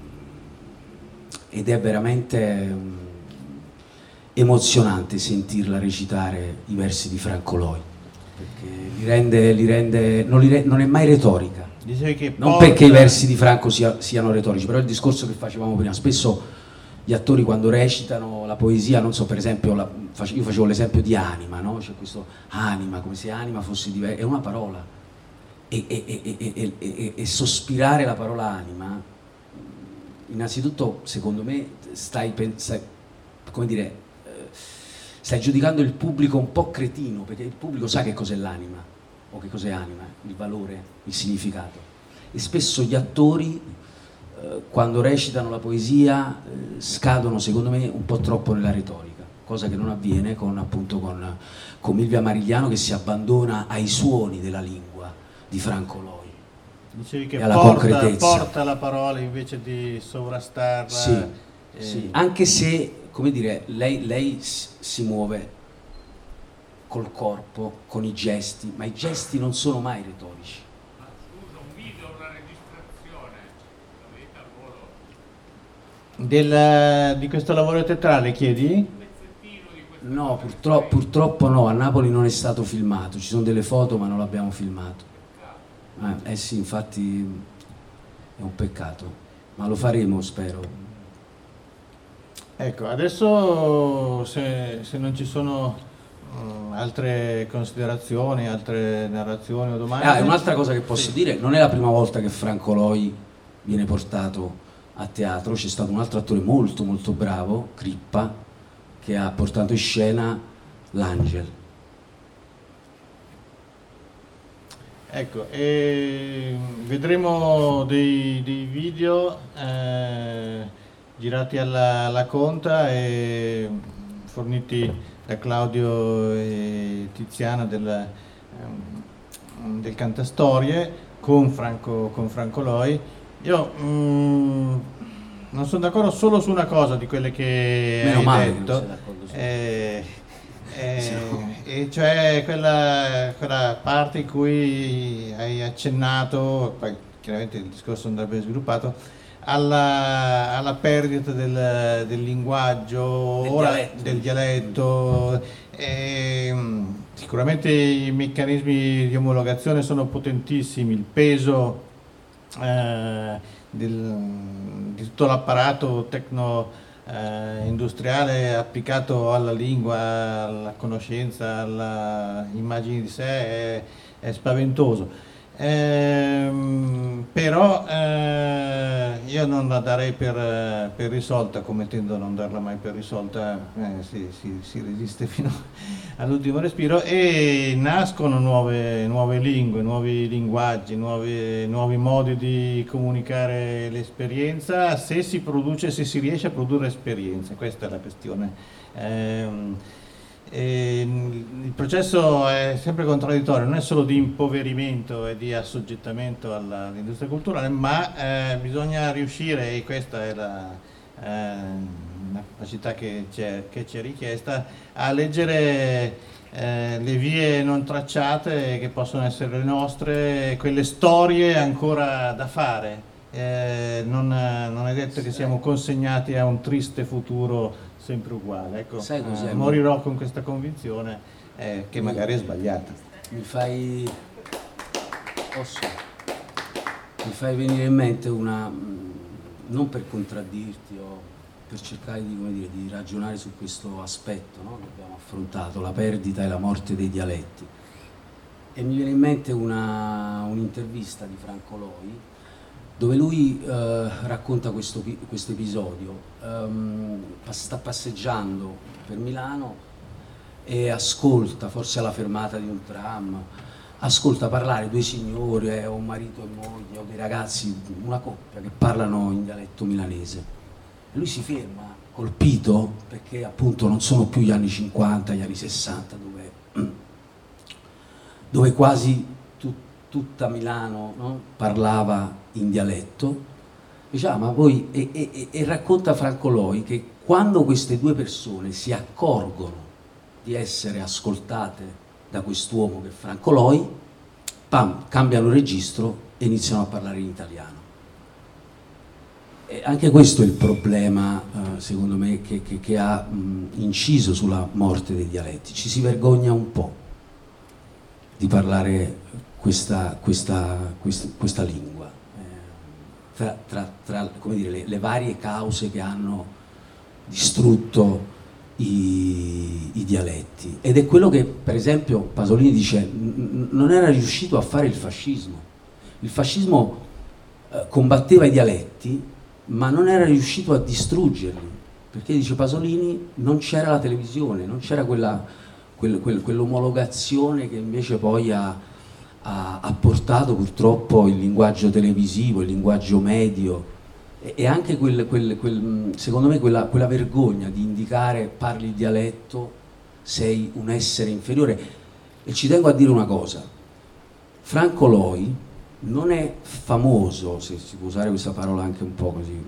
Speaker 2: ed è veramente emozionante sentirla recitare i versi di Franco Loi, perché li rende, li rende, non, li, non è mai retorica,
Speaker 1: che
Speaker 2: non
Speaker 1: porta...
Speaker 2: perché i versi di Franco sia, siano retorici, però il discorso che facevamo prima, spesso gli attori quando recitano la poesia, non so, per esempio, la, io facevo l'esempio di anima, no? C'è questo anima, come se anima fosse diversa, è una parola, e, e, e, e, e, e sospirare la parola anima, innanzitutto, secondo me, stai pensando, come dire, stai giudicando il pubblico un po' cretino, perché il pubblico sa che cos'è l'anima, o che cos'è anima, il valore, il significato. E spesso gli attori, eh, quando recitano la poesia, eh, scadono, secondo me, un po' troppo nella retorica, cosa che non avviene con, appunto, con, con Milvia Marigliano, che si abbandona ai suoni della lingua di Franco Loi.
Speaker 1: Dicevi che
Speaker 2: e alla
Speaker 1: porta,
Speaker 2: concretezza.
Speaker 1: porta la parola invece di sovrastarla.
Speaker 2: Sì,
Speaker 1: eh.
Speaker 2: sì. Anche se, come dire, lei, lei si muove col corpo, con i gesti, ma i gesti non sono mai retorici.
Speaker 3: Ma scusa, un video, una registrazione, la verità al volo?
Speaker 1: Del, di questo lavoro teatrale chiedi?
Speaker 2: No, purtroppo, purtroppo no, a Napoli non è stato filmato, ci sono delle foto ma non l'abbiamo filmato. Eh, eh sì, infatti è un peccato, ma lo faremo, spero.
Speaker 1: Ecco, adesso se, se non ci sono um, altre considerazioni, altre narrazioni o domande...
Speaker 2: Ah, un'altra cosa che posso
Speaker 1: sì.
Speaker 2: dire, non è la prima volta che Franco Loi viene portato a teatro, c'è stato un altro attore molto molto bravo, Crippa, che ha portato in scena l'Angel.
Speaker 1: Ecco, e vedremo dei, dei video eh, girati alla, alla Conta e forniti da Claudio e Tiziana del, um, del Cantastorie con Franco, con Franco Loi. Io mm, non sono d'accordo solo su una cosa di quelle che
Speaker 2: Meno
Speaker 1: hai
Speaker 2: male
Speaker 1: detto,
Speaker 2: che non sei d'accordo su.
Speaker 1: eh, eh, e cioè quella, quella parte in cui hai accennato, poi chiaramente il discorso andrebbe sviluppato, alla, alla perdita del, del linguaggio,
Speaker 2: Del
Speaker 1: ora
Speaker 2: dialetto.
Speaker 1: del dialetto. E, sicuramente i meccanismi di omologazione sono potentissimi, il peso eh, del, di tutto l'apparato tecno eh, industriale applicato alla lingua, alla conoscenza, alla immagine di sé è, è spaventoso. Ehm, però eh, io non la darei per, per risolta, come tendo a non darla mai per risolta, eh, si, si, si resiste fino all'ultimo respiro e nascono nuove, nuove lingue, nuovi linguaggi, nuovi, nuovi modi di comunicare l'esperienza, se si produce, se si riesce a produrre esperienze, questa è la questione. Ehm, E il processo è sempre contraddittorio, non è solo di impoverimento e di assoggettamento alla- all'industria culturale, ma eh, bisogna riuscire, e questa è la, eh, la capacità che ci è, che ci è richiesta, a leggere eh, le vie non tracciate che possono essere le nostre, quelle storie ancora da fare. Eh, non, non è detto che siamo consegnati a un triste futuro sempre uguale. Ecco,
Speaker 2: Sai cos'è?
Speaker 1: eh, morirò con questa convinzione eh, che magari è sbagliata.
Speaker 2: Mi fai... posso? Mi fai venire in mente una... non per contraddirti o per cercare di, come dire, di ragionare su questo aspetto, no, che abbiamo affrontato, la perdita e la morte dei dialetti. E mi viene in mente una, un'intervista di Franco Loi dove lui eh, racconta questo questo episodio. Um, sta passeggiando per Milano e ascolta, forse alla fermata di un tram, ascolta parlare due signori, eh, o un marito e moglie, o dei ragazzi, una coppia che parlano in dialetto milanese. E lui si ferma, colpito, perché appunto non sono più gli anni cinquanta, gli anni sessanta, dove, dove quasi tu, tutta Milano, no, parlava in dialetto. Diciamo, ma poi, e, e, e racconta Franco Loi che quando queste due persone si accorgono di essere ascoltate da quest'uomo che è Franco Loi, pam, cambiano registro e iniziano a parlare in italiano. E anche questo è il problema, eh, secondo me, che, che, che ha mh, inciso sulla morte dei dialetti. Ci si vergogna un po' di parlare questa, questa, questa, questa lingua. Tra, tra, tra come dire, le, le varie cause che hanno distrutto i, i dialetti, ed è quello che per esempio Pasolini dice n- non era riuscito a fare il fascismo. Il fascismo eh, combatteva i dialetti ma non era riuscito a distruggerli, perché dice Pasolini non c'era la televisione, non c'era quella, quel, quel, quell'omologazione che invece poi ha Ha, ha portato purtroppo il linguaggio televisivo, il linguaggio medio e, e anche quel, quel, quel, secondo me quella, quella vergogna di indicare parli il dialetto, sei un essere inferiore. E ci tengo a dire una cosa, Franco Loi non è famoso, se si può usare questa parola anche un po' così,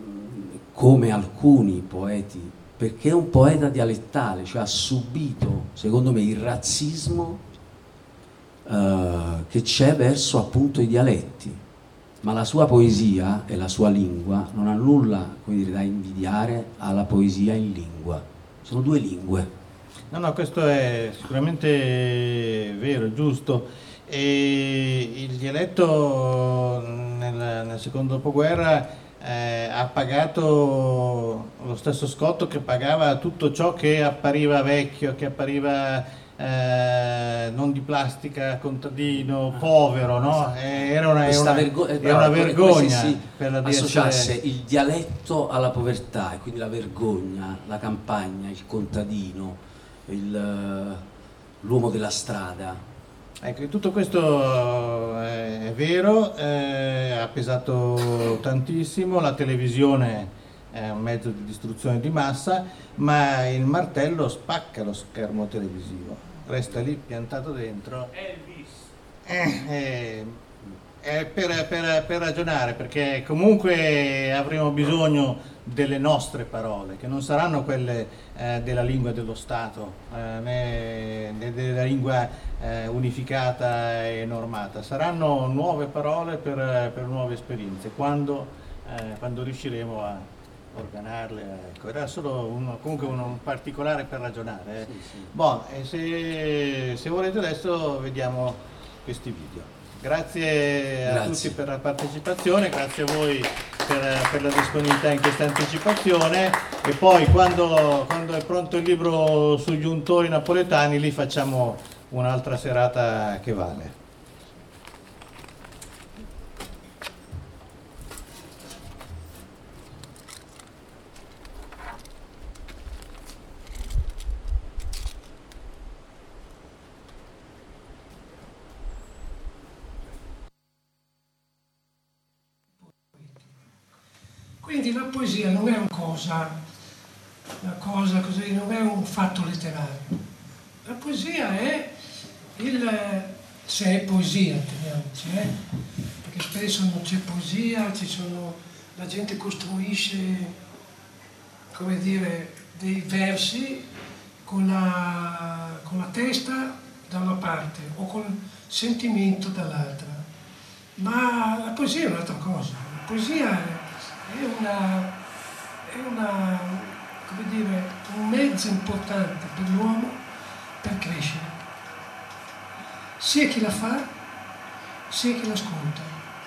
Speaker 2: come alcuni poeti, perché è un poeta dialettale, cioè ha subito secondo me, il razzismo eh, che c'è verso appunto i dialetti, ma la sua poesia e la sua lingua non ha nulla, come dire, da invidiare alla poesia in lingua. Sono due lingue.
Speaker 1: No, no, questo è sicuramente vero, giusto. E il dialetto nel, nel secondo dopoguerra eh, ha pagato lo stesso scotto che pagava tutto ciò che appariva vecchio, che appariva eh, non di plastica, contadino, povero, no? Eh, Era una, era una,
Speaker 2: vergo-
Speaker 1: era una
Speaker 2: come-
Speaker 1: vergogna
Speaker 2: come se si
Speaker 1: per la
Speaker 2: associasse
Speaker 1: essere-
Speaker 2: il dialetto alla povertà, e quindi la vergogna, la campagna, il contadino, il, l'uomo della strada.
Speaker 1: Ecco, tutto questo è vero, eh, ha pesato tantissimo, la televisione è un mezzo di distruzione di massa, ma il martello spacca lo schermo televisivo, resta lì piantato dentro.
Speaker 3: Elvis.
Speaker 1: Eh, eh, è per, per- per ragionare, perché comunque avremo bisogno delle nostre parole, che non saranno quelle eh, della lingua dello Stato, eh, né, né della lingua eh, unificata e normata, saranno nuove parole per, per nuove esperienze, quando, eh, quando riusciremo a organarle. Ecco, era solo uno, comunque uno, un particolare per ragionare. eh.
Speaker 2: Sì, sì.
Speaker 1: Boh, e se, se volete adesso vediamo questi video. Grazie a
Speaker 2: Grazie.
Speaker 1: tutti per la partecipazione, grazie a voi per, per la disponibilità in questa anticipazione, e poi quando, quando è pronto il libro sugli untori napoletani lì facciamo un'altra serata che vale.
Speaker 4: Quindi la poesia non è una cosa, una cosa così, non è un fatto letterario. La poesia è il, se è poesia, teniamoci, eh? Perché spesso non c'è poesia, ci sono, la gente costruisce, come dire, dei versi con la, con la testa da una parte o con il sentimento dall'altra. Ma la poesia è un'altra cosa. La poesia è È, una, è una, come dire, un mezzo importante per l'uomo per crescere, sia chi la fa sia chi l'ascolta.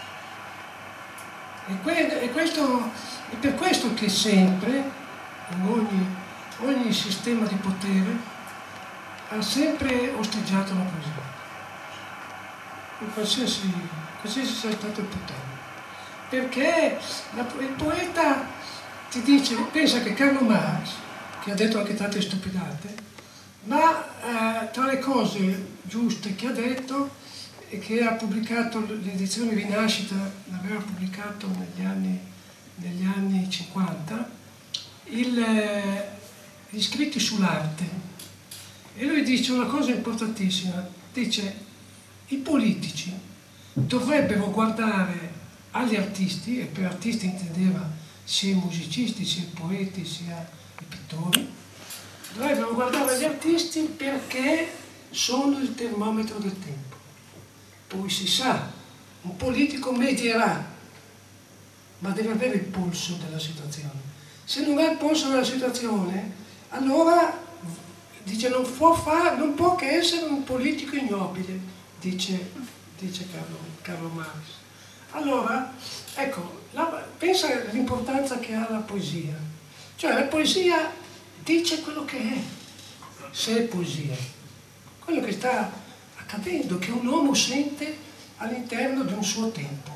Speaker 4: E, que, e questo, è per questo che sempre, in ogni, ogni sistema di potere, ha sempre osteggiato la poesia, in qualsiasi, qualsiasi sia stato il potere. Perché la, il poeta ti dice, pensa che Carlo Marx, che ha detto anche tante stupidate, ma eh, tra le cose giuste che ha detto e che ha pubblicato l'edizione Rinascita, l'aveva pubblicato negli anni, negli anni cinquanta, il, eh, gli scritti sull'arte. E lui dice una cosa importantissima, dice i politici dovrebbero guardare agli artisti, e per artisti intendeva sia i musicisti, sia i poeti, sia i pittori, dovrebbero guardare agli artisti perché sono il termometro del tempo. Poi si sa, un politico medierà, ma deve avere il polso della situazione. Se non ha il polso della situazione, allora dice non può, far, non può che essere un politico ignobile, dice, dice Carlo, Carlo Marx. Allora, ecco, la, pensa all'importanza che ha la poesia. Cioè, la poesia dice quello che è, se è poesia. Quello che sta accadendo, che un uomo sente all'interno di un suo tempo.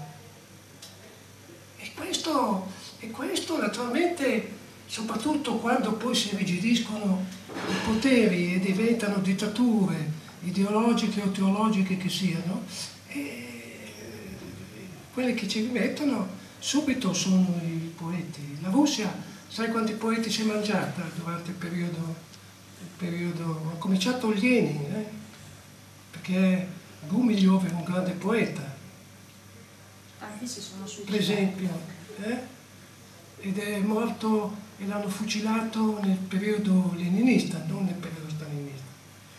Speaker 4: E questo, e questo naturalmente, soprattutto quando poi si irrigidiscono i poteri e diventano dittature ideologiche o teologiche che siano, e quelli che ci rimettono subito sono i poeti. La Russia, sai quanti poeti si è mangiata durante il periodo, il periodo ha cominciato Lenin, eh? Perché Gumilyov era un grande poeta,
Speaker 5: Tanti si sono suicidati.
Speaker 4: per esempio, eh? Ed è morto e l'hanno fucilato nel periodo leninista, non nel periodo stalinista.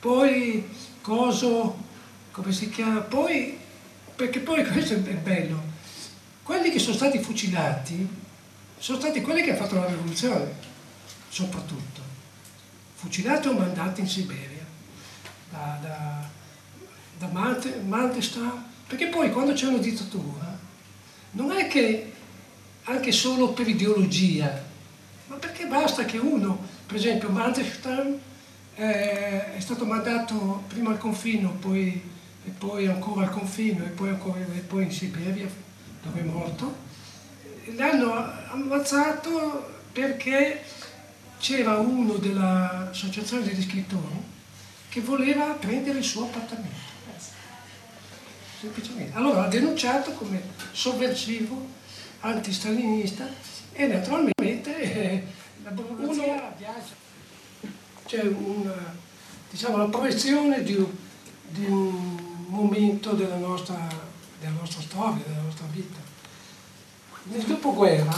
Speaker 4: poi coso, come si chiama, poi, perché poi questo è bello, quelli che sono stati fucilati sono stati quelli che hanno fatto la rivoluzione, soprattutto, fucilati o mandati in Siberia, da, da, da Mandelstam, perché poi quando c'è una dittatura, non è che anche solo per ideologia, ma perché basta che uno, per esempio Mandelstam eh, è stato mandato prima al confino, poi, e poi ancora al confino, e poi, ancora, e poi in Siberia, dove è morto. L'hanno ammazzato perché c'era uno dell'associazione degli scrittori che voleva prendere il suo appartamento. Semplicemente. Allora ha denunciato come sovversivo, antistalinista e naturalmente eh, la burocrazia piace. C'è una, diciamo, la proiezione di, di un momento della nostra, della nostra storia, della nostra vita. Nel dopoguerra,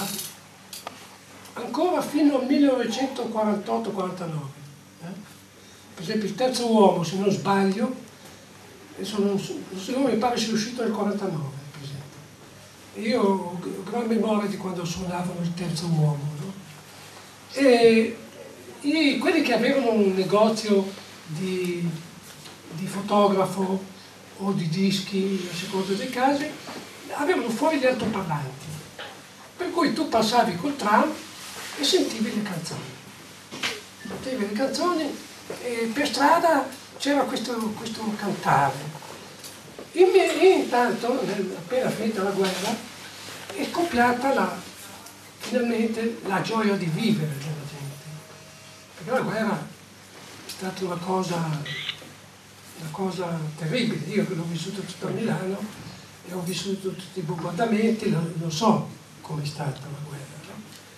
Speaker 4: ancora fino al millenovecentoquarantotto quarantanove, eh? Per esempio il Terzo Uomo, se non sbaglio, non so, mi pare sia uscito nel quarantanove, per esempio. E io ho gran memoria di quando suonavano il Terzo Uomo, no? E i, quelli che avevano un negozio di, di fotografo o di dischi, a seconda dei casi, avevano fuori gli altoparlanti, per cui tu passavi col tram e sentivi le canzoni. Sentivi le canzoni e per strada c'era questo, questo cantare. In, intanto, appena finita la guerra, è scoppiata la, finalmente la gioia di vivere della gente. Perché la guerra è stata una cosa, una cosa terribile. Io che l'ho vissuto tutto a Milano e ho vissuto tutti i bombardamenti, lo, lo so come è stata la guerra. No?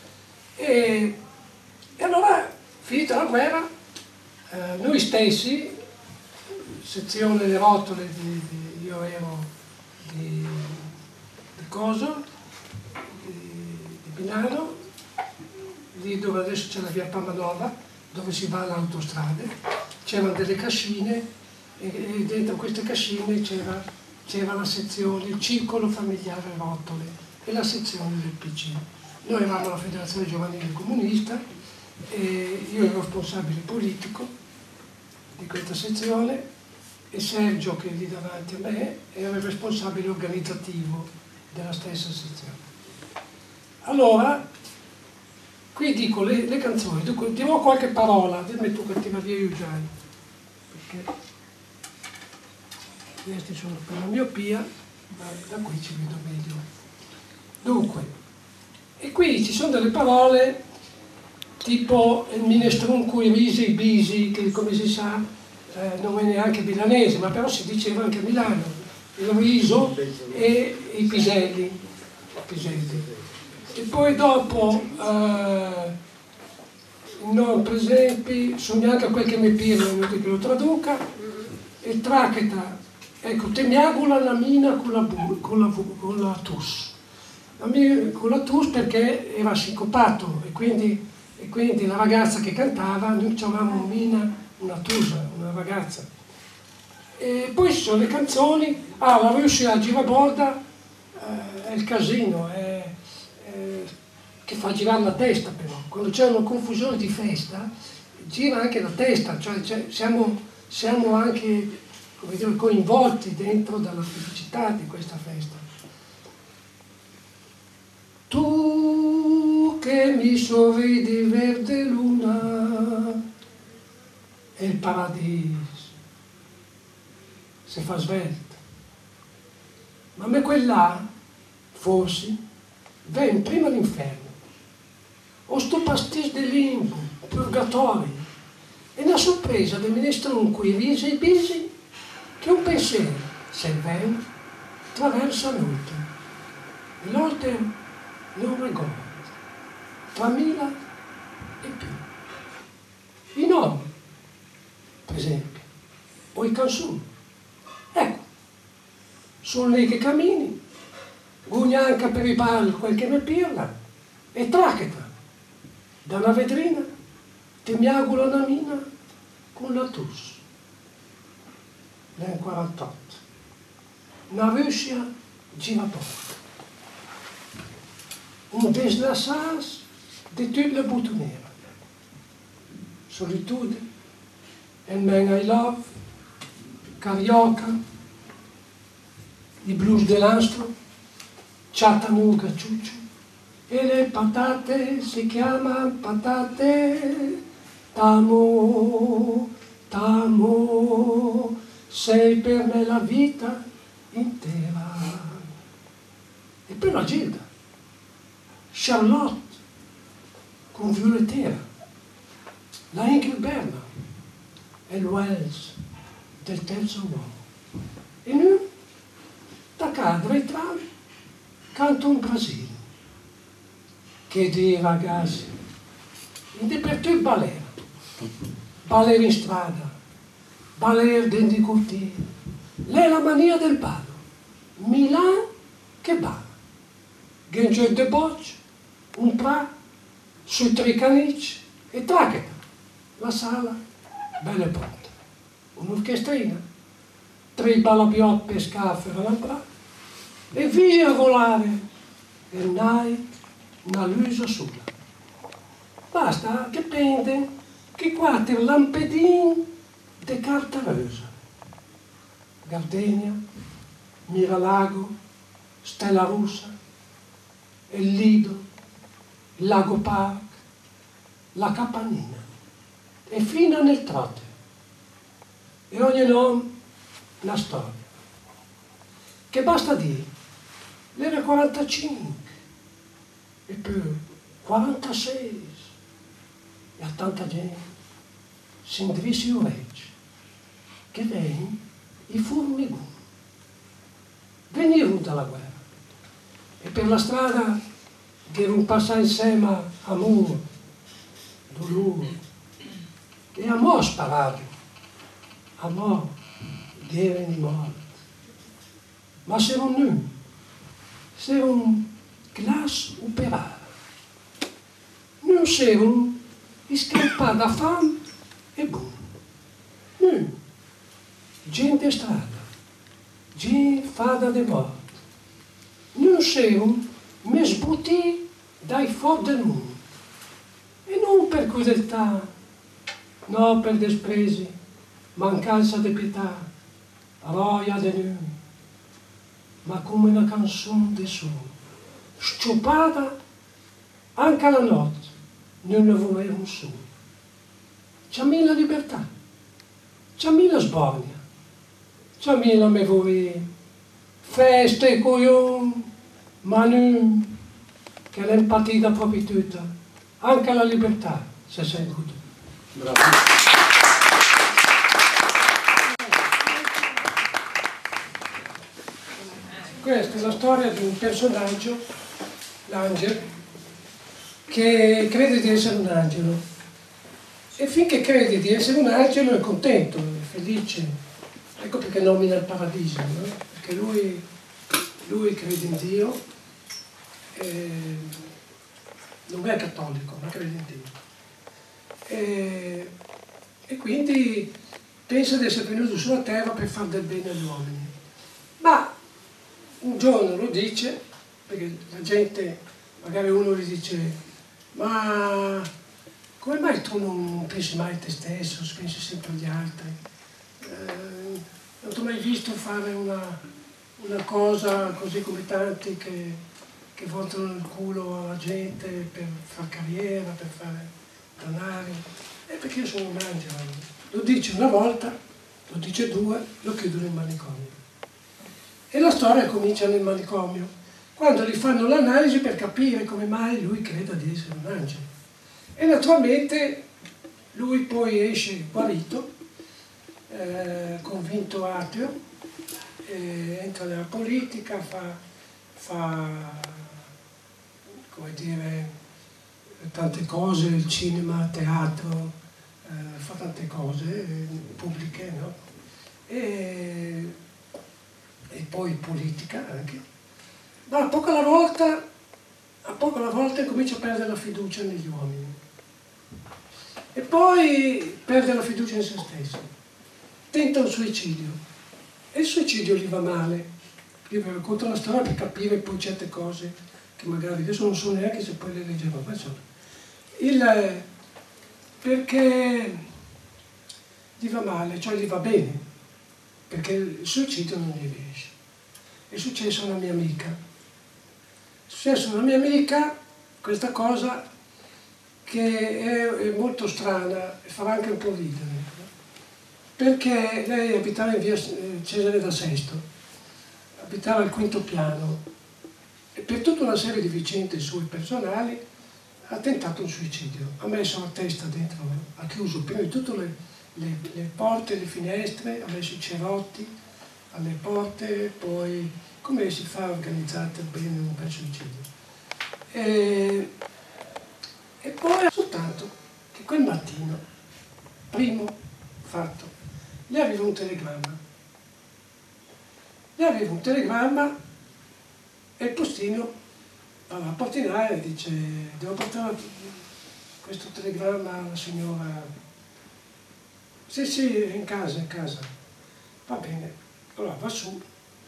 Speaker 4: E, e allora, finita la guerra, eh, noi stessi, sezione Le Rotole, di, di, io ero di, di Coso, di, di Milano, lì dove adesso c'è la via Pamanova, dove si va all'autostrade, c'erano delle cascine e, e dentro queste cascine c'era, c'era la sezione, il circolo familiare Rotole e la sezione del P C. Noi eravamo la Federazione Giovanile Comunista e io ero responsabile politico di questa sezione e Sergio, che è lì davanti a me, era il responsabile organizzativo della stessa sezione. Allora, qui dico le, le canzoni, dunque, dirò qualche parola, dimmi tu che ti va via io già, perché questi sono per la miopia, ma da qui ci vedo meglio. Dunque, e qui ci sono delle parole tipo il minestrunco, i risi, i bisi, che come si sa eh, non è neanche milanese, ma però si diceva anche a Milano, il riso e i piselli. I piselli. E poi dopo, eh, non presepi, sono anche quel che mi pirla, non che lo traduca, il tracheta, ecco, temiagola la mina con la, con la, con la tus. La mina, con la tus perché era sincopato e quindi, e quindi la ragazza che cantava, noi chiamavamo Mina una tusa, una ragazza. E poi ci sono le canzoni, ah, la Russia a giraborda eh, è il casino, è, è, che fa girare la testa però, quando c'è una confusione di festa gira anche la testa, cioè, cioè siamo, siamo anche, come dire, coinvolti dentro dalla felicità di questa festa. Tu che mi sorridi verde luna è il paradiso, si fa svelta. Ma a me quella, forse, ven prima l'inferno, o sto pastis del limbo, purgatorio, e una sorpresa del ministro in cui risi e bisi, che un pensiero, se ven, traversa l'oltre. E l'oltre non ricorda, tra mila e più. I nomi, per esempio, o i canzoni. Ecco, sono lì che cammini, gugnanca per i balli quel che mi pirla, e tracheta, dalla vetrina, ti mi auguro una mina con la tus. nel quarantotto. La Russia giratoire. Un déslassage de toutes les boutonnières. Solitude, El Man I Love, Carioca, i blues dell'Astro, Chattanooga Ciuccio, e le patate si chiamano patate, t'amo, t'amo, sei per me la vita intera. E poi la Gilda, Charlotte, con Violettera, la Ingrid Bergman e il Wells del terzo uomo. E noi, da cadere tra, canto un Brasile. Che dire ragazzi, dappertutto balera, balera in strada, balera dentro i cortili, lei è la mania del ballo, Milan che balla, Genjo de Boccia, un pra, sui tre canici e traccheta, la sala, bella e pronta, un'orchestrina, tre balabiot per scaffere alla pra, e via a volare, e night, una luce sola. Basta che pende che quattro lampedini di carta rosa. Gardenia, Miralago, Stella Russa, il Lido, il Lago Park, la Capannina e fino nel trote. E ogni nome una storia. Che basta dire, l'era quarantacinque. E poi quarantasei, e a tanta gente si indivisi orecchi, che vengono i formigoni. Venivano dalla guerra e per la strada devono passare insieme amore, dolore, e amore sparato, amore dire di morte. Ma se non noi, se un classe operaia. Non servono scappare da fame e buono. No. Gente strada, gente fada di morte. Non servono me sbutti dai fuochi del mondo. E non per crudeltà, no per despresi, mancanza di pietà, roia di noi, ma come una canzone di sole. Sciupata anche la notte, noi ne volevamo solo. C'è mille libertà, c'è mille sbornia, c'è mille me vuoi feste, coglioni, ma noi che l'empatia proprio tutta, anche la libertà si sente.
Speaker 2: Bravo.
Speaker 4: Questa è la storia di un personaggio, l'angelo, che crede di essere un angelo. E finché crede di essere un angelo è contento, è felice. Ecco perché nomina il paradiso, no? Perché lui, lui crede in Dio, e non è cattolico, ma crede in Dio. E, e quindi pensa di essere venuto sulla terra per fare del bene agli uomini. Ma un giorno lo dice, perché la gente, magari uno gli dice, ma come mai tu non pensi mai a te stesso, pensi sempre agli altri? Eh, non ti ho mai visto fare una, una cosa così come tanti che, che voltano il culo alla gente per fare carriera, per fare denari? È perché io sono un angelo. Lo dice una volta, lo dice due, lo chiudono in manicomio. E la storia comincia nel manicomio, quando gli fanno l'analisi per capire come mai lui creda di essere un angelo. E naturalmente lui poi esce guarito, eh, convinto ateo, eh, entra nella politica, fa, fa, come dire, tante cose, il cinema, il teatro, eh, fa tante cose eh, pubbliche, no? E, e poi politica anche, ma a poco alla volta, a poco alla volta comincia a perdere la fiducia negli uomini e poi perde la fiducia in se stesso, tenta un suicidio e il suicidio gli va male. Io vi racconto la storia per capire poi certe cose che magari adesso non so neanche se poi le leggerò, ma insomma. Il, perché gli va male, cioè gli va bene, perché il suicidio non gli riesce. È successo a una mia amica. È successo a una mia amica questa cosa che è, è molto strana e farà anche un po' ridere, perché lei abitava in via Cesare da Sesto, abitava al quinto piano e per tutta una serie di vicende sue personali ha tentato un suicidio, ha messo la testa dentro, ha chiuso prima di tutto le, le, le porte, le finestre, ha messo i cerotti alle porte, poi come si fa a organizzare bene un bel suicidio. E, e poi soltanto che quel mattino, primo fatto, le arriva un telegramma. Le arriva un telegramma e il postino va alla portinaia e dice: devo portare questo telegramma alla signora. Sì, sì, è in casa, in casa. Va bene. Allora va su,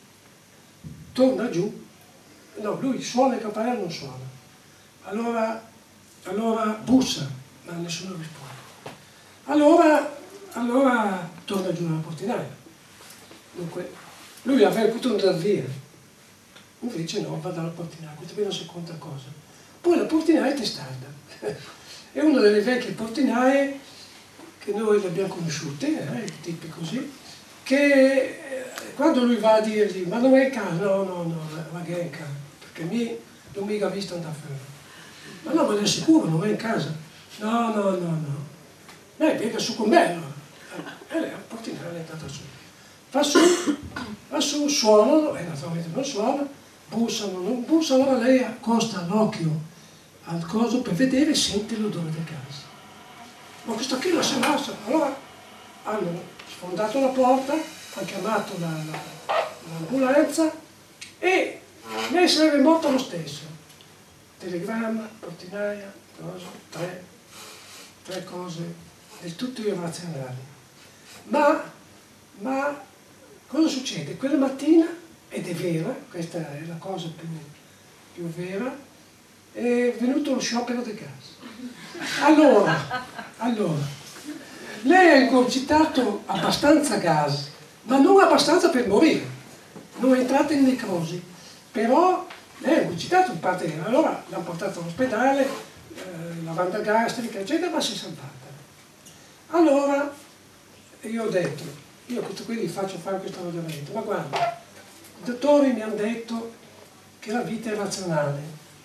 Speaker 4: torna giù. No, lui suona il campanello, non suona. Allora, allora bussa, ma nessuno risponde. Allora, allora torna giù dalla portinaia. Dunque, lui avrebbe potuto andare via, invece no, va dalla portinaia. Questa è una seconda cosa. Poi la portinaia è testarda. È una delle vecchie portinaie che noi le abbiamo conosciute, eh, tipi così, che quando lui va a dirgli: ma non è in casa? No, no, no, ma che è in casa? Perché mi, non mi ha visto andare fuori. Ma no, ma è sicuro, non è in casa? No, no, no, no. Beh, venga su con me allora. E lei, la portinaia è andata su. Va su, va su, suonano, e naturalmente non suona, bussano, non bussano, allora lei accosta l'occhio al coso per vedere e sente l'odore di casa. Ma questo qui la si è massa. Allora hanno sfondato la porta, hanno chiamato la, la, l'ambulanza e lei sarebbe morta lo stesso. Telegramma, portinaia, cosa, tre, tre cose del tutto irrazionali. Ma, ma cosa succede? Quella mattina, ed è vera, questa è la cosa più, più vera, è venuto lo sciopero del gas. Allora, allora, lei ha ingurgitato abbastanza gas, ma non abbastanza per morire, non è entrata in necrosi, però lei ha ingurgitato in parte, allora l'hanno portata all'ospedale, eh, lavanda gastrica, eccetera, ma si è salvata. Allora, io ho detto, io a questo qui gli faccio fare questo ragionamento, ma guarda, i dottori mi hanno detto che la vita è razionale,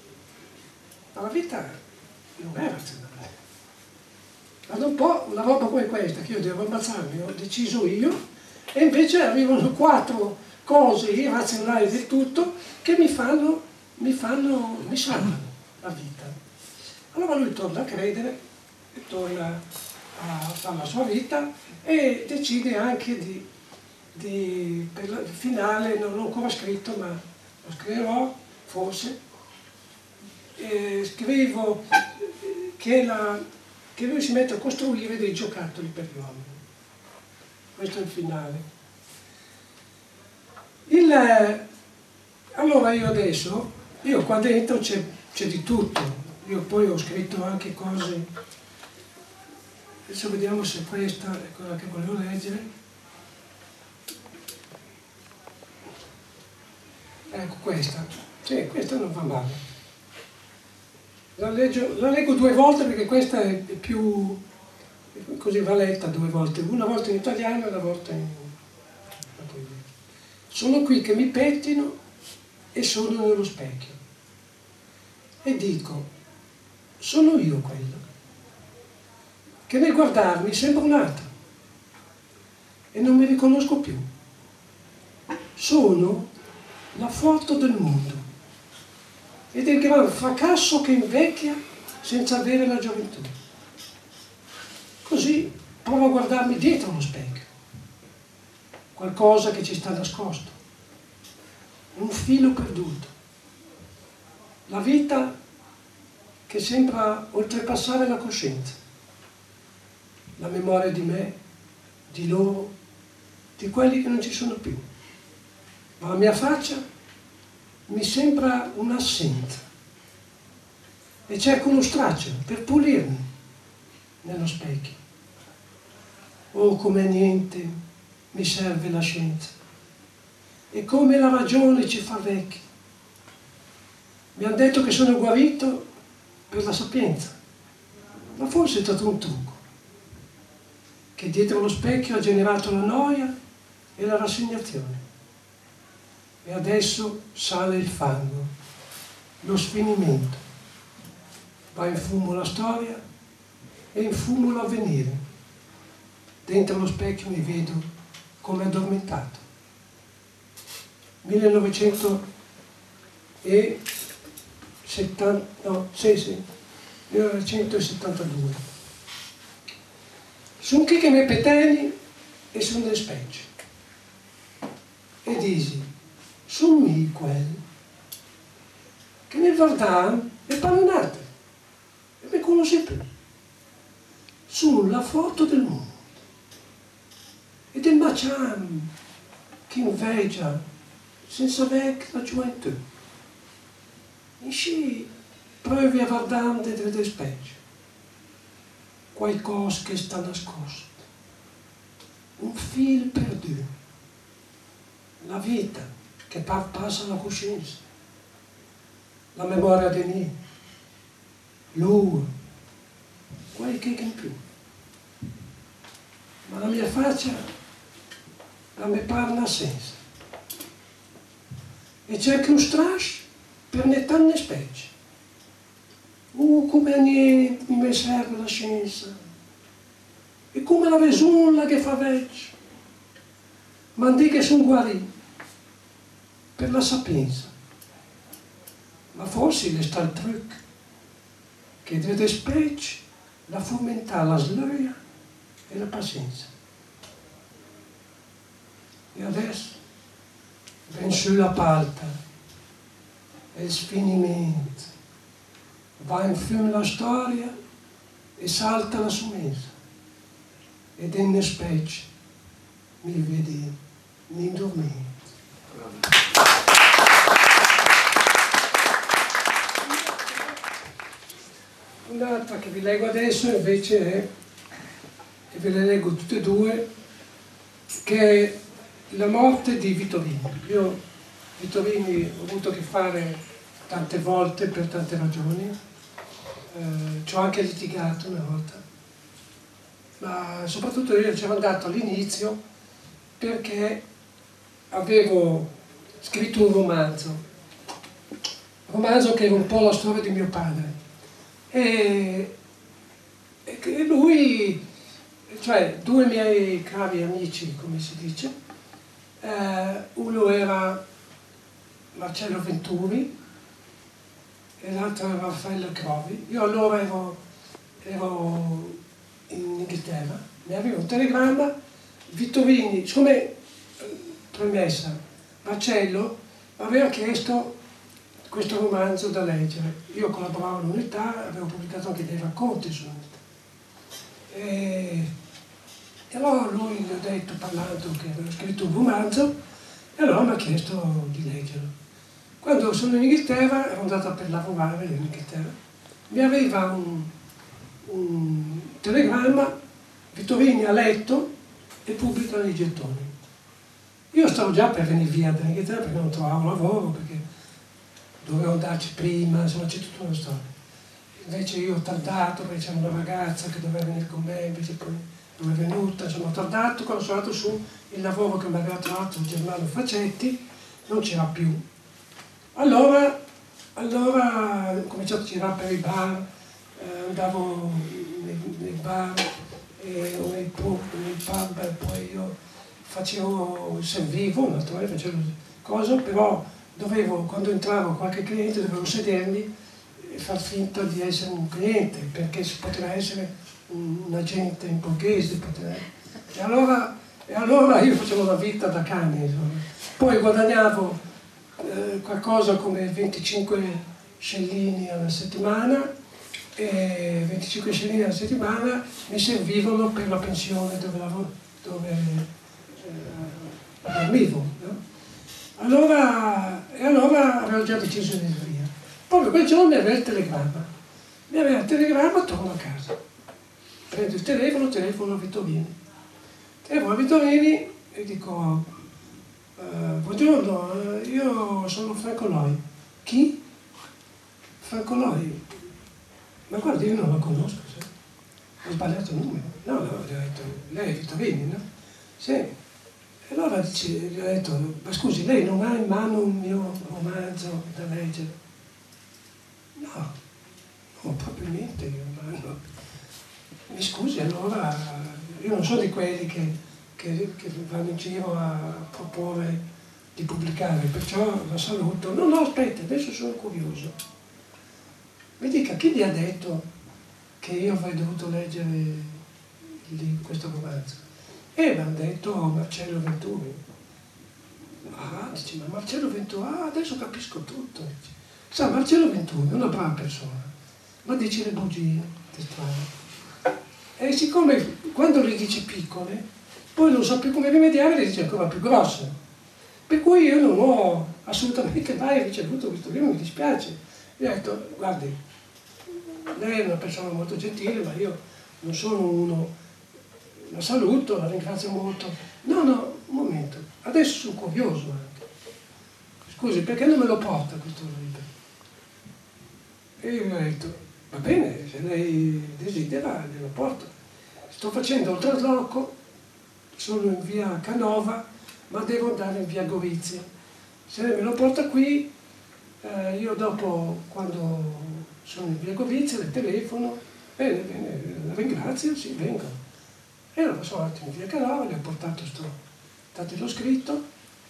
Speaker 4: ma la vita non è razionale. Guarda un po' una roba come questa, che io devo ammazzarmi, ho deciso io, e invece arrivano quattro cose irrazionali del tutto che mi fanno, mi fanno, mi salvano la vita. Allora lui torna a credere, e torna a fare la sua vita e decide anche di, di per il finale, non l'ho ancora scritto ma lo scriverò forse, e scrivo che, la, che lui si mette a costruire dei giocattoli per gli uomini. Questo è il finale. Il, allora io adesso, io qua dentro c'è, c'è di tutto, io poi ho scritto anche cose, adesso vediamo se questa è quella che volevo leggere. Ecco questa, sì, questa non va male. La, leggo, la leggo due volte perché questa è più, così va letta due volte, una volta in italiano e una volta in... Sono qui che mi pettino e sono nello specchio e dico: sono io quello che nel guardarmi sembra un altro e non mi riconosco più. Sono la foto del mondo e del gran fracasso che invecchia senza avere la gioventù. Così provo a guardarmi dietro lo specchio, qualcosa che ci sta nascosto, un filo perduto, la vita che sembra oltrepassare la coscienza, la memoria di me, di loro, di quelli che non ci sono più. ma la mia faccia mi sembra un'assenza e cerco uno straccio per pulirmi nello specchio. Oh, come niente mi serve la scienza e come la ragione ci fa vecchi. Mi hanno detto che sono guarito per la sapienza, ma forse è stato un trucco che dietro lo specchio ha generato la noia e la rassegnazione. E adesso sale il fango, lo sfinimento. Va in fumo la storia e in fumo l'avvenire. Dentro lo specchio mi vedo come addormentato. millenovecentosettanta, no, sì, sì, millenovecentosettantadue. Sono chi che mi peteni e sono le specie. E disi, sono mi quelli che ne guardano e parlano e mi conosce più. Sulla foto del mondo e del maciam che invegia senza vecchia la gioventù. E sci provi a guardare delle specie. Qualcosa che sta nascosto, un fil perduto, la vita che passa alla coscienza, la memoria di me, lui, qualche in più. Ma la mia faccia la mi parla senza e cerca un strascio per ne tante specie. Uh, come a niente mi serve la scienza e come la vesulla che fa vecchio, ma di che sono guarito per la sapienza. Ma forse le sta il trucco che deve specie la fomentare la sloia e la pazienza. E adesso ven sulla palta e il sfinimento. Va in fiume la storia e salta la sumesa. Ed in specie mi vedi in dormire. Un'altra che vi leggo adesso invece è, e ve le leggo tutte e due, che è la morte di Vittorini. Io Vittorini ho avuto a che fare tante volte per tante ragioni. Eh, ci ho anche litigato una volta, ma soprattutto io ci ero andato all'inizio perché avevo scritto un romanzo, un romanzo che era un po' la storia di mio padre e, e che lui, cioè due miei cari amici, come si dice, eh, uno era Marcello Venturi e l'altro era Raffaello Crovi. Io allora ero, ero in Inghilterra, mi arriva un telegramma, Vittorini, siccome, premessa, Marcello aveva chiesto questo romanzo da leggere. Io collaboravo all'Unità, avevo pubblicato anche dei racconti sull'Unità. E, e allora lui gli ho detto, parlando che avevo scritto un romanzo, e allora mi ha chiesto di leggerlo. Quando sono in Inghilterra, ero andata per lavorare in Inghilterra, mi arriva un, un telegramma, Vittorini ha letto e pubblicano i gettoni. Io stavo già per venire via dall'Inghilterra perché non trovavo lavoro, perché dovevo andarci prima, insomma c'è tutta una storia. Invece io ho tardato perché c'era una ragazza che doveva venire con me, invece poi non è venuta, insomma ho tardato, quando sono andato su il lavoro che mi aveva trovato Germano Facetti, non c'era più. Allora, allora ho cominciato a girare per i bar, eh, andavo nei, nei bar e, o nei pub, nei pub, e poi io facevo, servivo, naturalmente facevo cose, però dovevo, quando entravo qualche cliente, dovevo sedermi e far finta di essere un cliente, perché si poteva essere un, un agente in borghese, poteva, e, allora, e allora io facevo una vita da cane, insomma. Poi guadagnavo Eh, qualcosa come venticinque scellini alla settimana e venticinque scellini alla settimana mi servivano per la pensione dove, lavoro, dove eh, dormivo, no? Allora, e allora avevo già deciso di andare via. Proprio quel giorno mi aveva il telegramma. Mi aveva il telegramma, torno a casa. Prendo il telefono, telefono a Vittorini. Telefono a Vittorini e dico, eh, buongiorno, eh, io sono Franco Loi. Chi? Franco Loi? Ma guardi, io non lo conosco, sai? Ho sbagliato il numero. No, no, gli ho detto, lei è Vittorini, no? Sì. E allora dice, gli ho detto, ma scusi, lei non ha in mano un mio romanzo da leggere? No, no, proprio niente io in mano. Mi scusi, allora, io non sono di quelli che, che, che vanno in giro a proporre di pubblicare, perciò la saluto. No, no, aspetta, adesso sono curioso. Mi dica, chi gli ha detto che io avrei dovuto leggere lì questo romanzo? E mi hanno detto Marcello Venturi. Ah, dice, ma Marcello Venturi, ah, adesso capisco tutto. Dice. Sa, Marcello Venturi è una brava persona, ma dice le bugie, testuali. E siccome quando le dice piccole, poi non so più come rimediare, le dice ancora più grosse. Per cui io non ho assolutamente mai ricevuto questo libro, mi dispiace. Gli ho detto, guardi, lei è una persona molto gentile, ma io non sono uno, la saluto, la ringrazio molto. No, no, un momento, adesso sono curioso anche. Scusi, perché non me lo porta questo libro? E io gli ho detto, va bene, se lei desidera, glielo porto. Sto facendo il trasloco, sono in via Canova, ma devo andare in via Gorizia. Se lei me lo porta qui, eh, io dopo, quando sono in via Gorizia, le telefono, bene, bene, la ringrazio, sì, vengo. E allora sono andato in via Canova, gli ho portato sto datelo scritto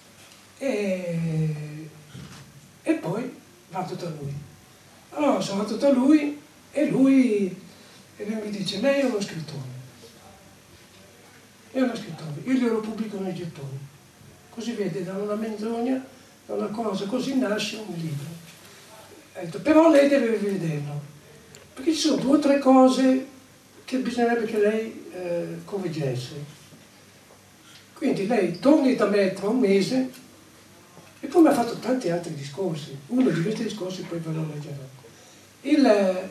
Speaker 4: e, e poi vado da lui. Allora sono andato da lui e lui, e lui mi dice, lei è uno scrittore. È uno scrittore, io glielo pubblico nei gettoni. Così vede, da una menzogna, da una cosa così nasce un libro. Ho detto, però lei deve vederlo, perché ci sono due o tre cose che bisognerebbe che lei eh, correggesse. Quindi lei torni da me tra un mese e poi mi ha fatto tanti altri discorsi. Uno di questi discorsi poi ve lo leggerò. Il, eh,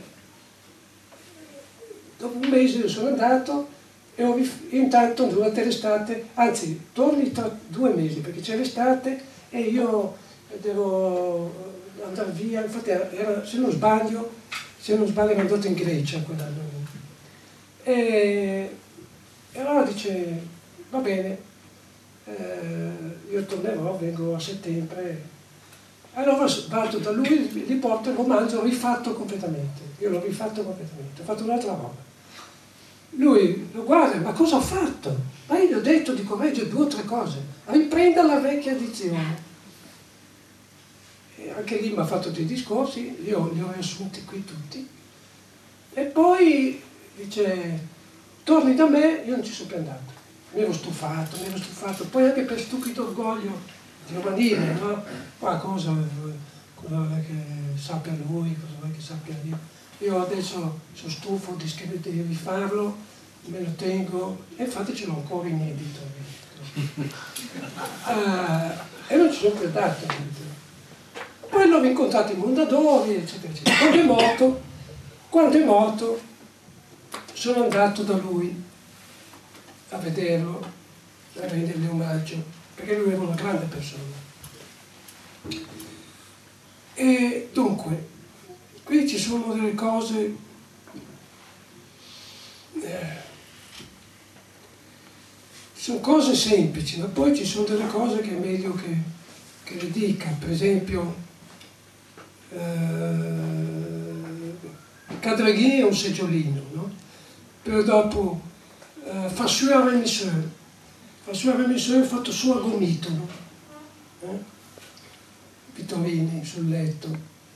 Speaker 4: dopo un mese sono andato e ho, intanto durante l'estate, anzi torni tra due mesi perché c'è l'estate e io devo andare via, infatti era, se non sbaglio, se non sbaglio ero andato in Grecia quell'anno. E, e allora dice, va bene, eh, io tornerò, vengo a settembre. Allora vado da lui, gli porto il romanzo rifatto completamente. Io l'ho rifatto completamente, ho fatto un'altra roba. Lui lo guarda, ma cosa ho fatto? Ma io gli ho detto di correggere due o tre cose, riprenda la vecchia edizione. E anche lì mi ha fatto dei discorsi, io li ho riassunti qui tutti. E poi dice, torni da me, io non ci sono più andato. Mi ero stufato, mi ero stufato, poi anche per stupido orgoglio giovanile, no? Ma cosa, cosa vuole che sappia lui, cosa vuole che sappia io? Io adesso sono stufo di scrivere, di rifarlo, me lo tengo, e infatti ce l'ho ancora inedito. uh, e non ci sono più andato. Poi l'ho incontrato in Mondadori, eccetera, eccetera. Quando è morto, quando è morto, sono andato da lui a vederlo, a rendergli omaggio, perché lui era una grande persona. E dunque, qui ci sono delle cose, eh, sono cose semplici, ma poi ci sono delle cose che è meglio che, che le dica. Per esempio, eh, Cadreghi è un seggiolino, no? Però dopo eh, fa suo remisseur, fa suo remisseur fatto su a gomitolo, eh? Vittorini sul letto.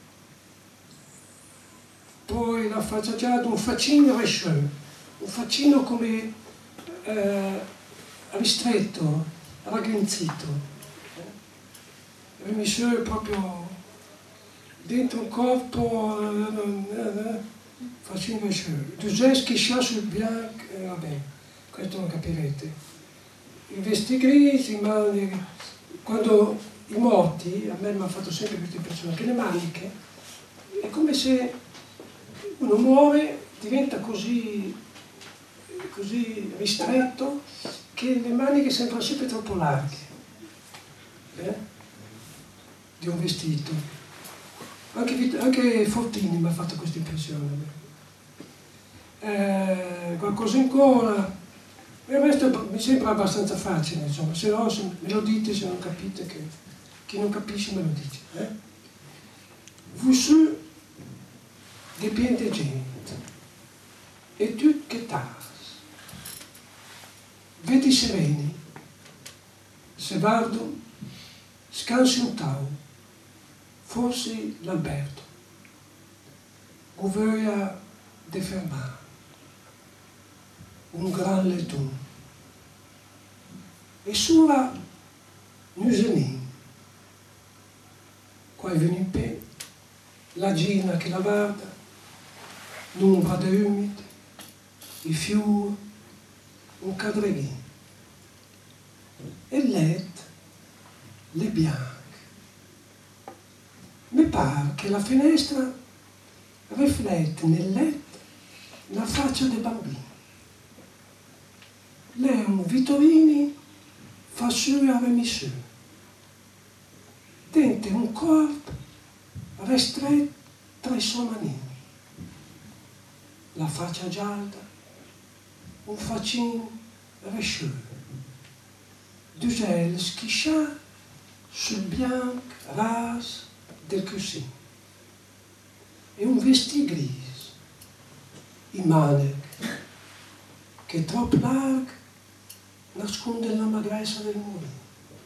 Speaker 4: Poi la faccia già un faccino recheux, un faccino come eh, ristretto, raggrinzito. Eh? Remisseur proprio dentro un corpo, eh, eh, faccino recheux. Dusès che scia sul bianco, eh, vabbè, questo lo capirete. I vesti grigi, ma quando i morti, a me mi ha fatto sempre questa impressione, che le maniche è come se uno muore, diventa così, così ristretto che le maniche sembrano sempre troppo larghe, eh? Di un vestito. Anche, anche Fortini mi ha fatto questa impressione. Eh, qualcosa ancora. Il resto mi sembra abbastanza facile, insomma, se no se me lo dite, se non capite, che chi non capisce me lo dice. Eh? Vous des bien de gente, e tu che tas, vedi sereni, se guardo, scansi un tau, forse l'Alberto, governa de fermare. Un gran letton. E sulla Nusenin, qua è venuto in pe, la gina che la guarda, l'ombra de umide, i fiori, un cadreghin. E il letto, le bianche. Mi pare che la finestra riflette nel letto la faccia dei bambini. Leon Vittorini fa su e remissione. Dentro un corpo restretto tra i suoi manini. La faccia gialla, un faccino resciuto. Due gel schisciati sul bianco ras del cuscino. E un vestito grigio, i maniche, che è troppo largo, nasconde la magrezza del mulino.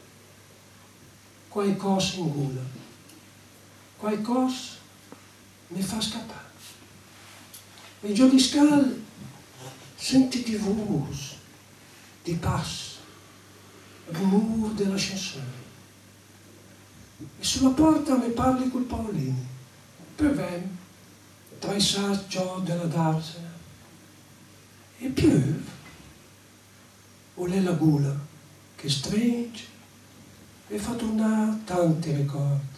Speaker 4: Qualcosa in gola, qualcosa mi fa scappare. E giù di scala senti di voce, di passo, rumore dell'ascensore. E sulla porta mi parli col Paolini, per me, tra i sassi della darsena. E piove. O l'è la gola che stringe e fa tornare tanti ricordi.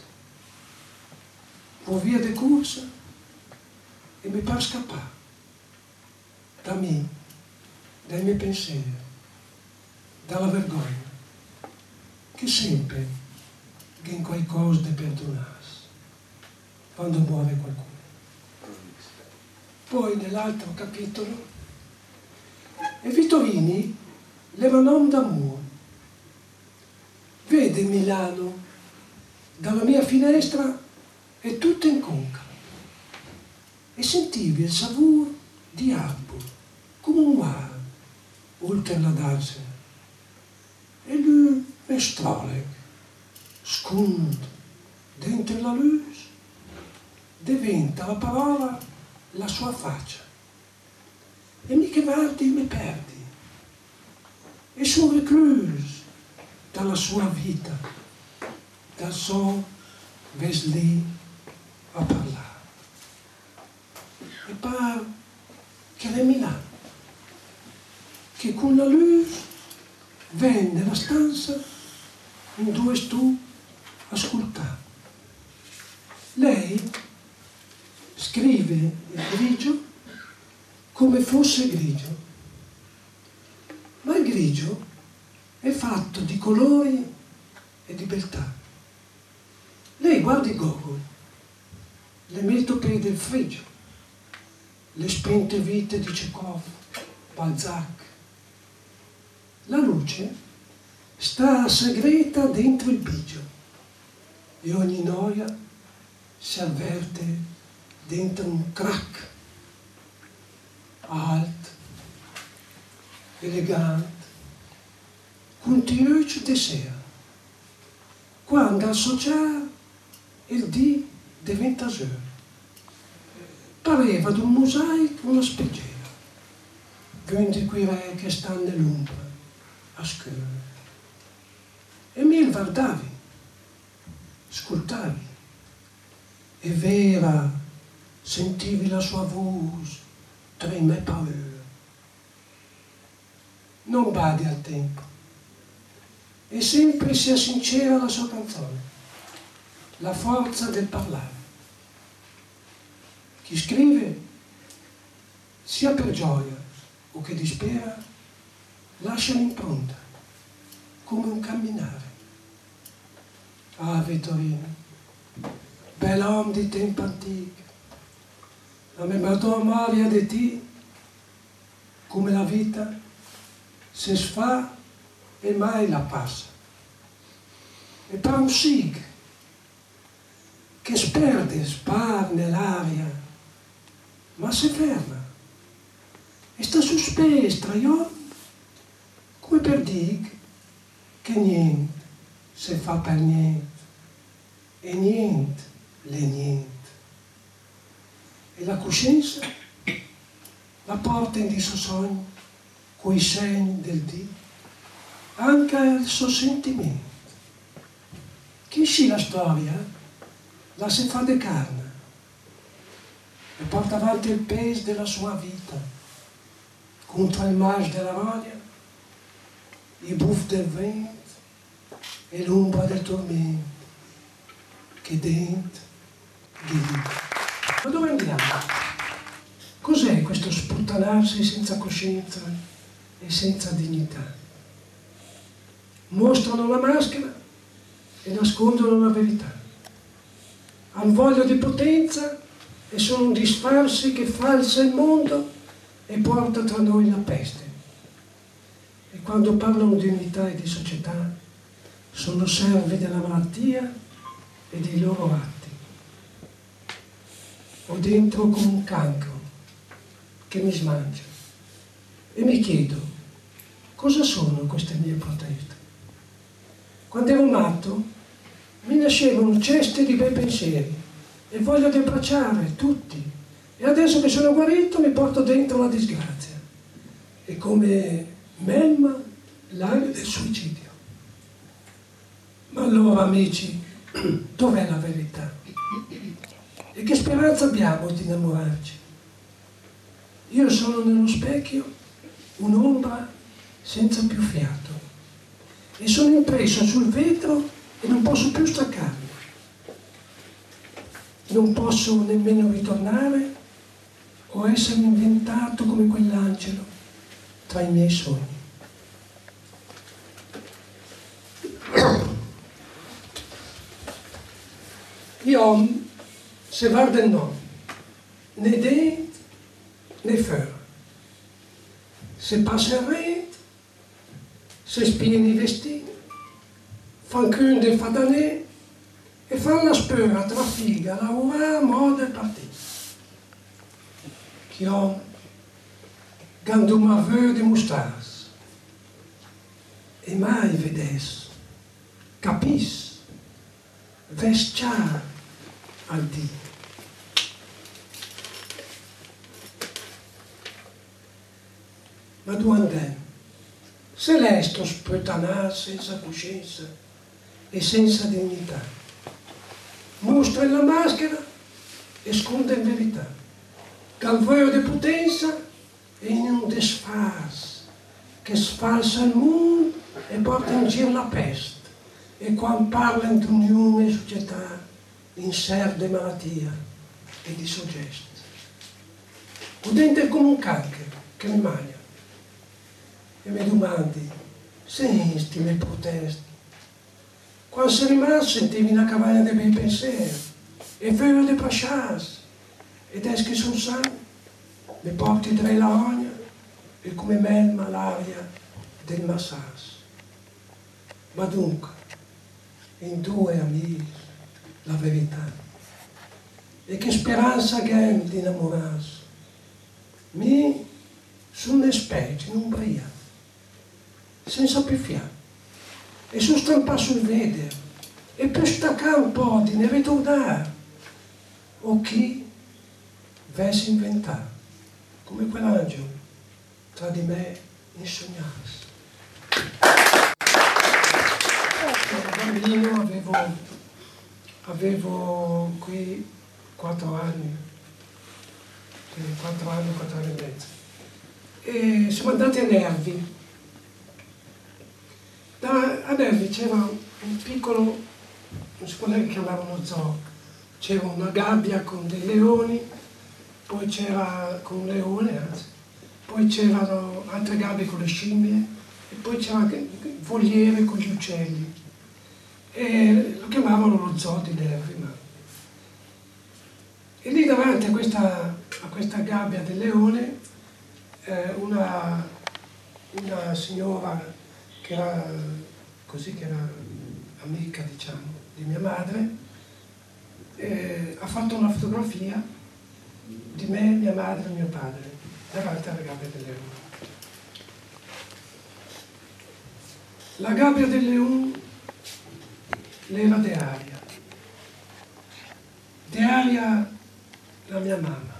Speaker 4: Vo via di corsa e mi par scappare da me, dai miei pensieri, dalla vergogna, che sempre che in qualcosa di perdonarsi quando muore qualcuno. Poi nell'altro capitolo, e Vittorini leva nome d'amore. Vede Milano dalla mia finestra è tutta in conca e sentivi il sapore di arbore come un mare oltre la darsena. E lui è strale, scondo dentro la luce, diventa la parola la sua faccia. E mi che guardi mi perdi. E sono recluso dalla sua vita, da so ves lì a parlare. E pare che è Milano, che con la luce vende la stanza in dove sto a ascoltare. Lei scrive il grigio come fosse grigio. Ma il grigio è fatto di colori e di beltà. Lei guarda i gogoli, le metope del Frigio, le spente vite di Chekhov, Balzac. La luce sta segreta dentro il bigio e ogni noia si avverte dentro un crack alto, elegante, continuo de sera, quando associare il dì diventa sera. Pareva d'un mosaico una speggiera, quindi quei re che stanno nell'ombra a scrivere. E mi guardavi, ascoltavi, e vera sentivi la sua voce tra i miei paure. Non badi al tempo. e sempre sia sincera la sua canzone, la forza del parlare. Chi scrive, sia per gioia o che dispera, lascia l'impronta, come un camminare. Ah, Vittorino, bell'uomo di tempo antico, la memoria di te, come la vita si sfà e mai la passa. E per un sig che sperde, spar nell'aria, ma si ferma e sta sospesa tra io, come per dire che niente si fa per niente e niente le niente. E la coscienza la porta in suo sogno coi segni del dì, anche il suo sentimento. Chi sci la storia la si fa de carne e porta avanti il peso della sua vita contro il marcio della roglia, i buffi del vento e l'ombra del tormento che dentro ghiglia. Ma dove andiamo? Cos'è questo sputtanarsi senza coscienza e senza dignità? Mostrano la maschera e nascondono la verità. Hanno voglia di potenza e sono un disfarsi che falsa il mondo e porta tra noi la peste. E quando parlano di unità e di società, sono servi della malattia e dei loro atti. Ho dentro come un cancro che mi smangia e mi chiedo cosa sono queste mie proteste. Quando ero matto mi nascevano ceste di bei pensieri e voglia di abbracciare tutti, e adesso che sono guarito mi porto dentro la disgrazia e come melma l'aria del suicidio. Ma allora, amici, dov'è la verità? E che speranza abbiamo di innamorarci? Io sono nello specchio un'ombra senza più fiato e sono impresso sul vetro e non posso più staccarmi. Non posso nemmeno ritornare o essere inventato come quell'angelo tra i miei sogni. Gli uomini se guardano non, né denti né fuori. Se passa il rete, se spiegano i vestiti, fanno cun del fadanè e fanno la spera tra figa, lavorare, moda e partita. Chi ha ganduma veu di mustas e mai vedes, capis, vesciar al dì. Ma dove se lesto sputtanare senza coscienza e senza dignità, mostra la maschera e sconde in verità, calvario di potenza e in un desfas che sfalsa il mondo e porta in giro la peste, e quando parla di unione e società inserve malattia e di soggesto. Ho dentro come un cancro che mi maglia e mi domandi, senti le proteste? Quando sei rimasto sentivi una cavaglia dei bei pensieri e vedo di pascias ed eschi sul sangue, mi porti tra la ogna e come melma l'aria del massas. Ma dunque, in due amici la verità e che speranza che hai di innamorarsi. Mi sono specie in umbria senza più fiato e sono stampato sul vedere e per staccare un po' di ne ritornare o chi vesse inventare come quell'angelo tra di me insognasse. Da bambino avevo, avevo qui quattro anni, quattro anni, quattro anni e mezzo, e siamo andati a Nervi. Da, a Nervi c'era un piccolo, non si può neanche chiamare uno zoo, c'era una gabbia con dei leoni, poi c'era con un leone, anzi, poi c'erano altre gabbie con le scimmie e poi c'era anche voliere con gli uccelli. E lo chiamavano lo zoo di Nervi. Ma... E lì davanti a questa, a questa gabbia del leone eh, una, una signora che era così, che era amica, diciamo, di mia madre, eh, ha fatto una fotografia di me, mia madre e mio padre davanti alla gabbia del leone. La gabbia del leone l'era De Aria. De Aria, la mia mamma,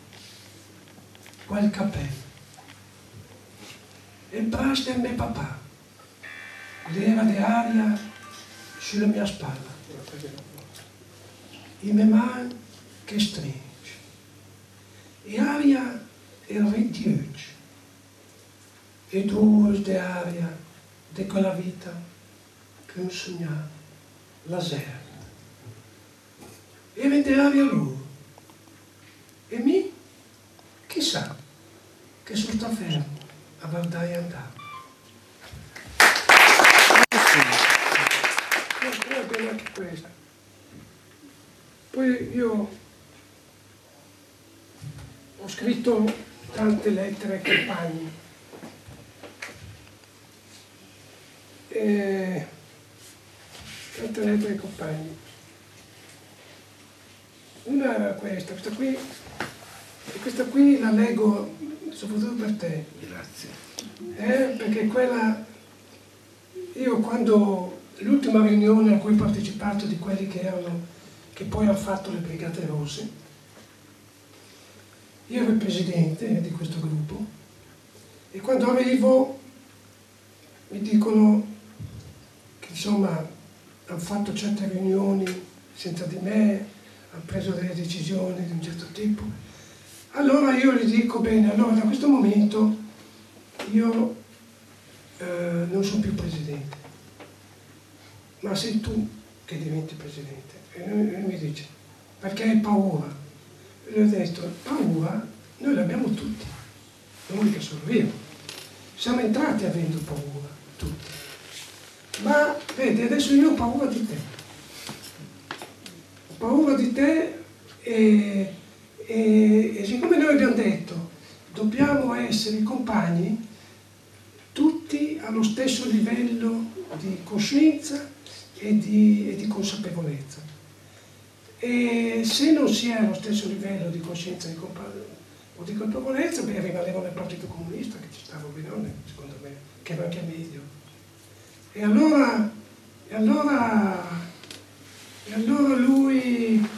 Speaker 4: quel cappello. E basta il mio papà, l'era De Aria sulla mia spalla. I miei mani che stringe. E aria era ventiottto. E due de aria di quella vita che non sognava, la sera. E vede aria loro. E mi, chissà, che sono sta fermo a guardare e andare. Poi abbiamo anche questa. Poi io ho scritto tante lettere ai compagni. E tante lettere ai compagni. Una era questa, questa qui, e questa qui la leggo soprattutto per te.
Speaker 1: Grazie.
Speaker 4: Eh, perché quella, io quando, l'ultima riunione a cui ho partecipato di quelli che erano, che poi hanno fatto le Brigate Rosse, io ero il presidente di questo gruppo e quando arrivo mi dicono che insomma hanno fatto certe riunioni senza di me, hanno preso delle decisioni di un certo tipo. Allora io gli dico, bene, allora da questo momento io eh, non sono più presidente, ma sei tu che diventi presidente. E lui, lui mi dice, perché hai paura? E gli ho detto, paura noi l'abbiamo tutti, non mica solo io. Siamo entrati avendo paura, tutti. Ma vedi, adesso io ho paura di te. Ho paura di te e, e, e siccome noi abbiamo detto dobbiamo essere compagni, tutti allo stesso livello di coscienza e di, e di consapevolezza. E se non si è allo stesso livello di coscienza e di o di consapevolezza, beh, rimaneva nel Partito Comunista, che ci stava bene, secondo me, che era anche meglio. E allora, e allora, e allora lui,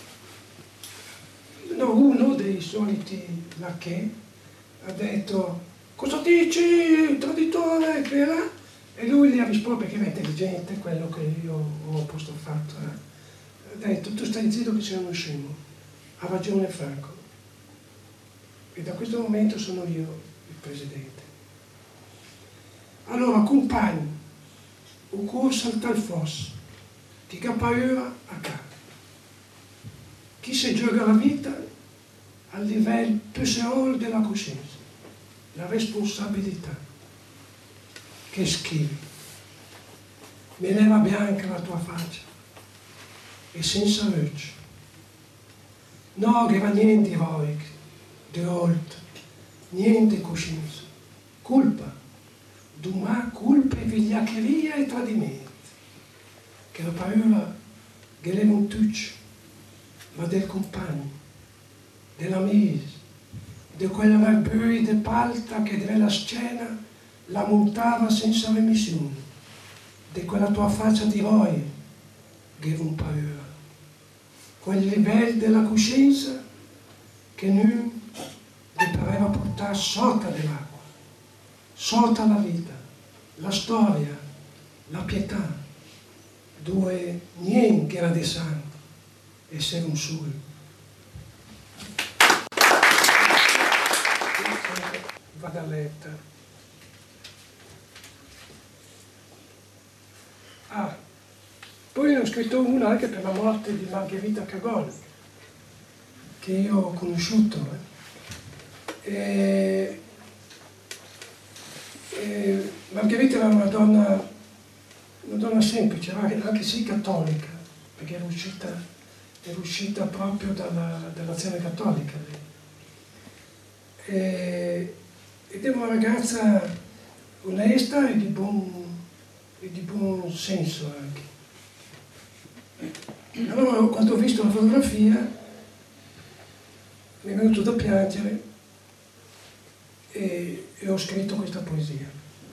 Speaker 4: no, uno dei soliti lacchè ha detto, cosa dici, traditore, che era? E lui gli ha risposto, perché era intelligente, quello che io ho posto fatto, eh. Ha detto, tu stai zitto che sei uno scemo, ha ragione Franco. E da questo momento sono io il presidente. Allora, compagni, o corsa al tal fosso, chi ha paura a capo. Chi si gioca la vita al livello più seolo della coscienza, la responsabilità che schivi. Me nera bianca la tua faccia e senza luce. No, che va niente eroico, di oltre, niente coscienza, colpa, d'umà colpa e vigliaccheria e tradimento, che la paura che leva un tuccio, ma del compagno, dell'amico, di quella verbui di palta che della scena la montava senza remissione, di quella tua faccia di roia che aveva un paura, quel livello della coscienza che noi ti pareva portare sotto dell'acqua, sotto la vita, la storia, la pietà, dove niente era di santo, essere un solo. Vado a letto. Ah, poi ne ho scritto una anche per la morte di Margherita Cagol, che io ho conosciuto. Eh. E, e Margherita era una donna, una donna semplice, anche, anche sì cattolica, perché era uscita, era uscita proprio dalla, dall'azione cattolica. E, ed era una ragazza onesta e di buon, e di buon senso anche. Allora, quando ho visto la fotografia, mi è venuto da piangere e, e ho scritto questa poesia.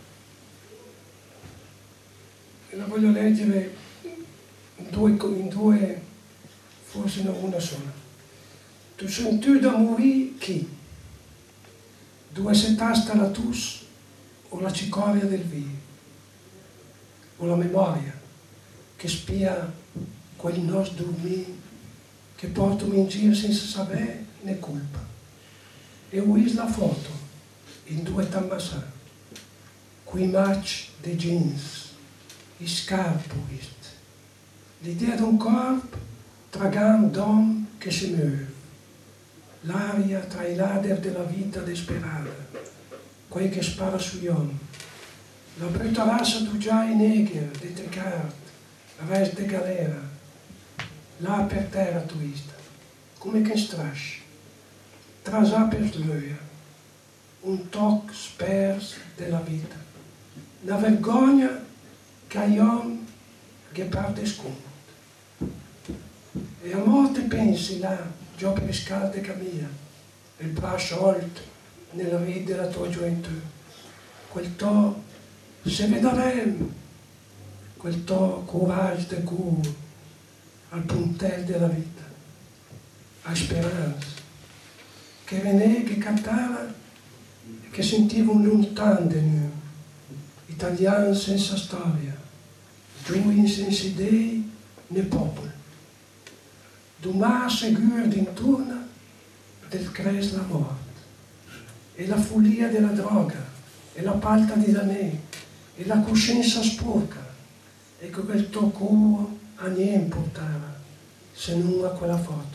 Speaker 4: E la voglio leggere in due, in due, forse non una sola. Tu senti da morire chi? Dove se tasta la tus o la cicoria del vino? O la memoria che spia quel nos dormì che portami in giro senza sapere né colpa. E uis la foto in due tammasà, quei match dei jeans, i scarpo ist, l'idea d'un corpo tragant d'uomo che si muove, l'aria tra i ladder della vita desperata, quei che spara sugli uomini, la brutta razza d'ugiai negri, de Tricard, res de galera, là per terra twista, come che strasci, trasà per slöia, un toc spers della vita, la vergogna che agli uomini che parte scomodo. E a morte pensi là, già per scalde camia, il braccio sciolto nella vita della tua gioventù, quel to se vedremo, quel to courage de cure al puntel della vita, a speranza, che venè, che cantava e che sentiva un lontano di noi, italiano senza storia, giovani senza idee né popolo, d'umar sicuro d'intorno del cres la morte, e la follia della droga, e la palta di danè, e la coscienza sporca, e che quel tuo cuore a niente portava, se non a quella foto,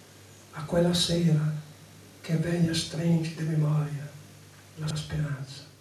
Speaker 4: a quella sera che veglia strange di memoria la speranza.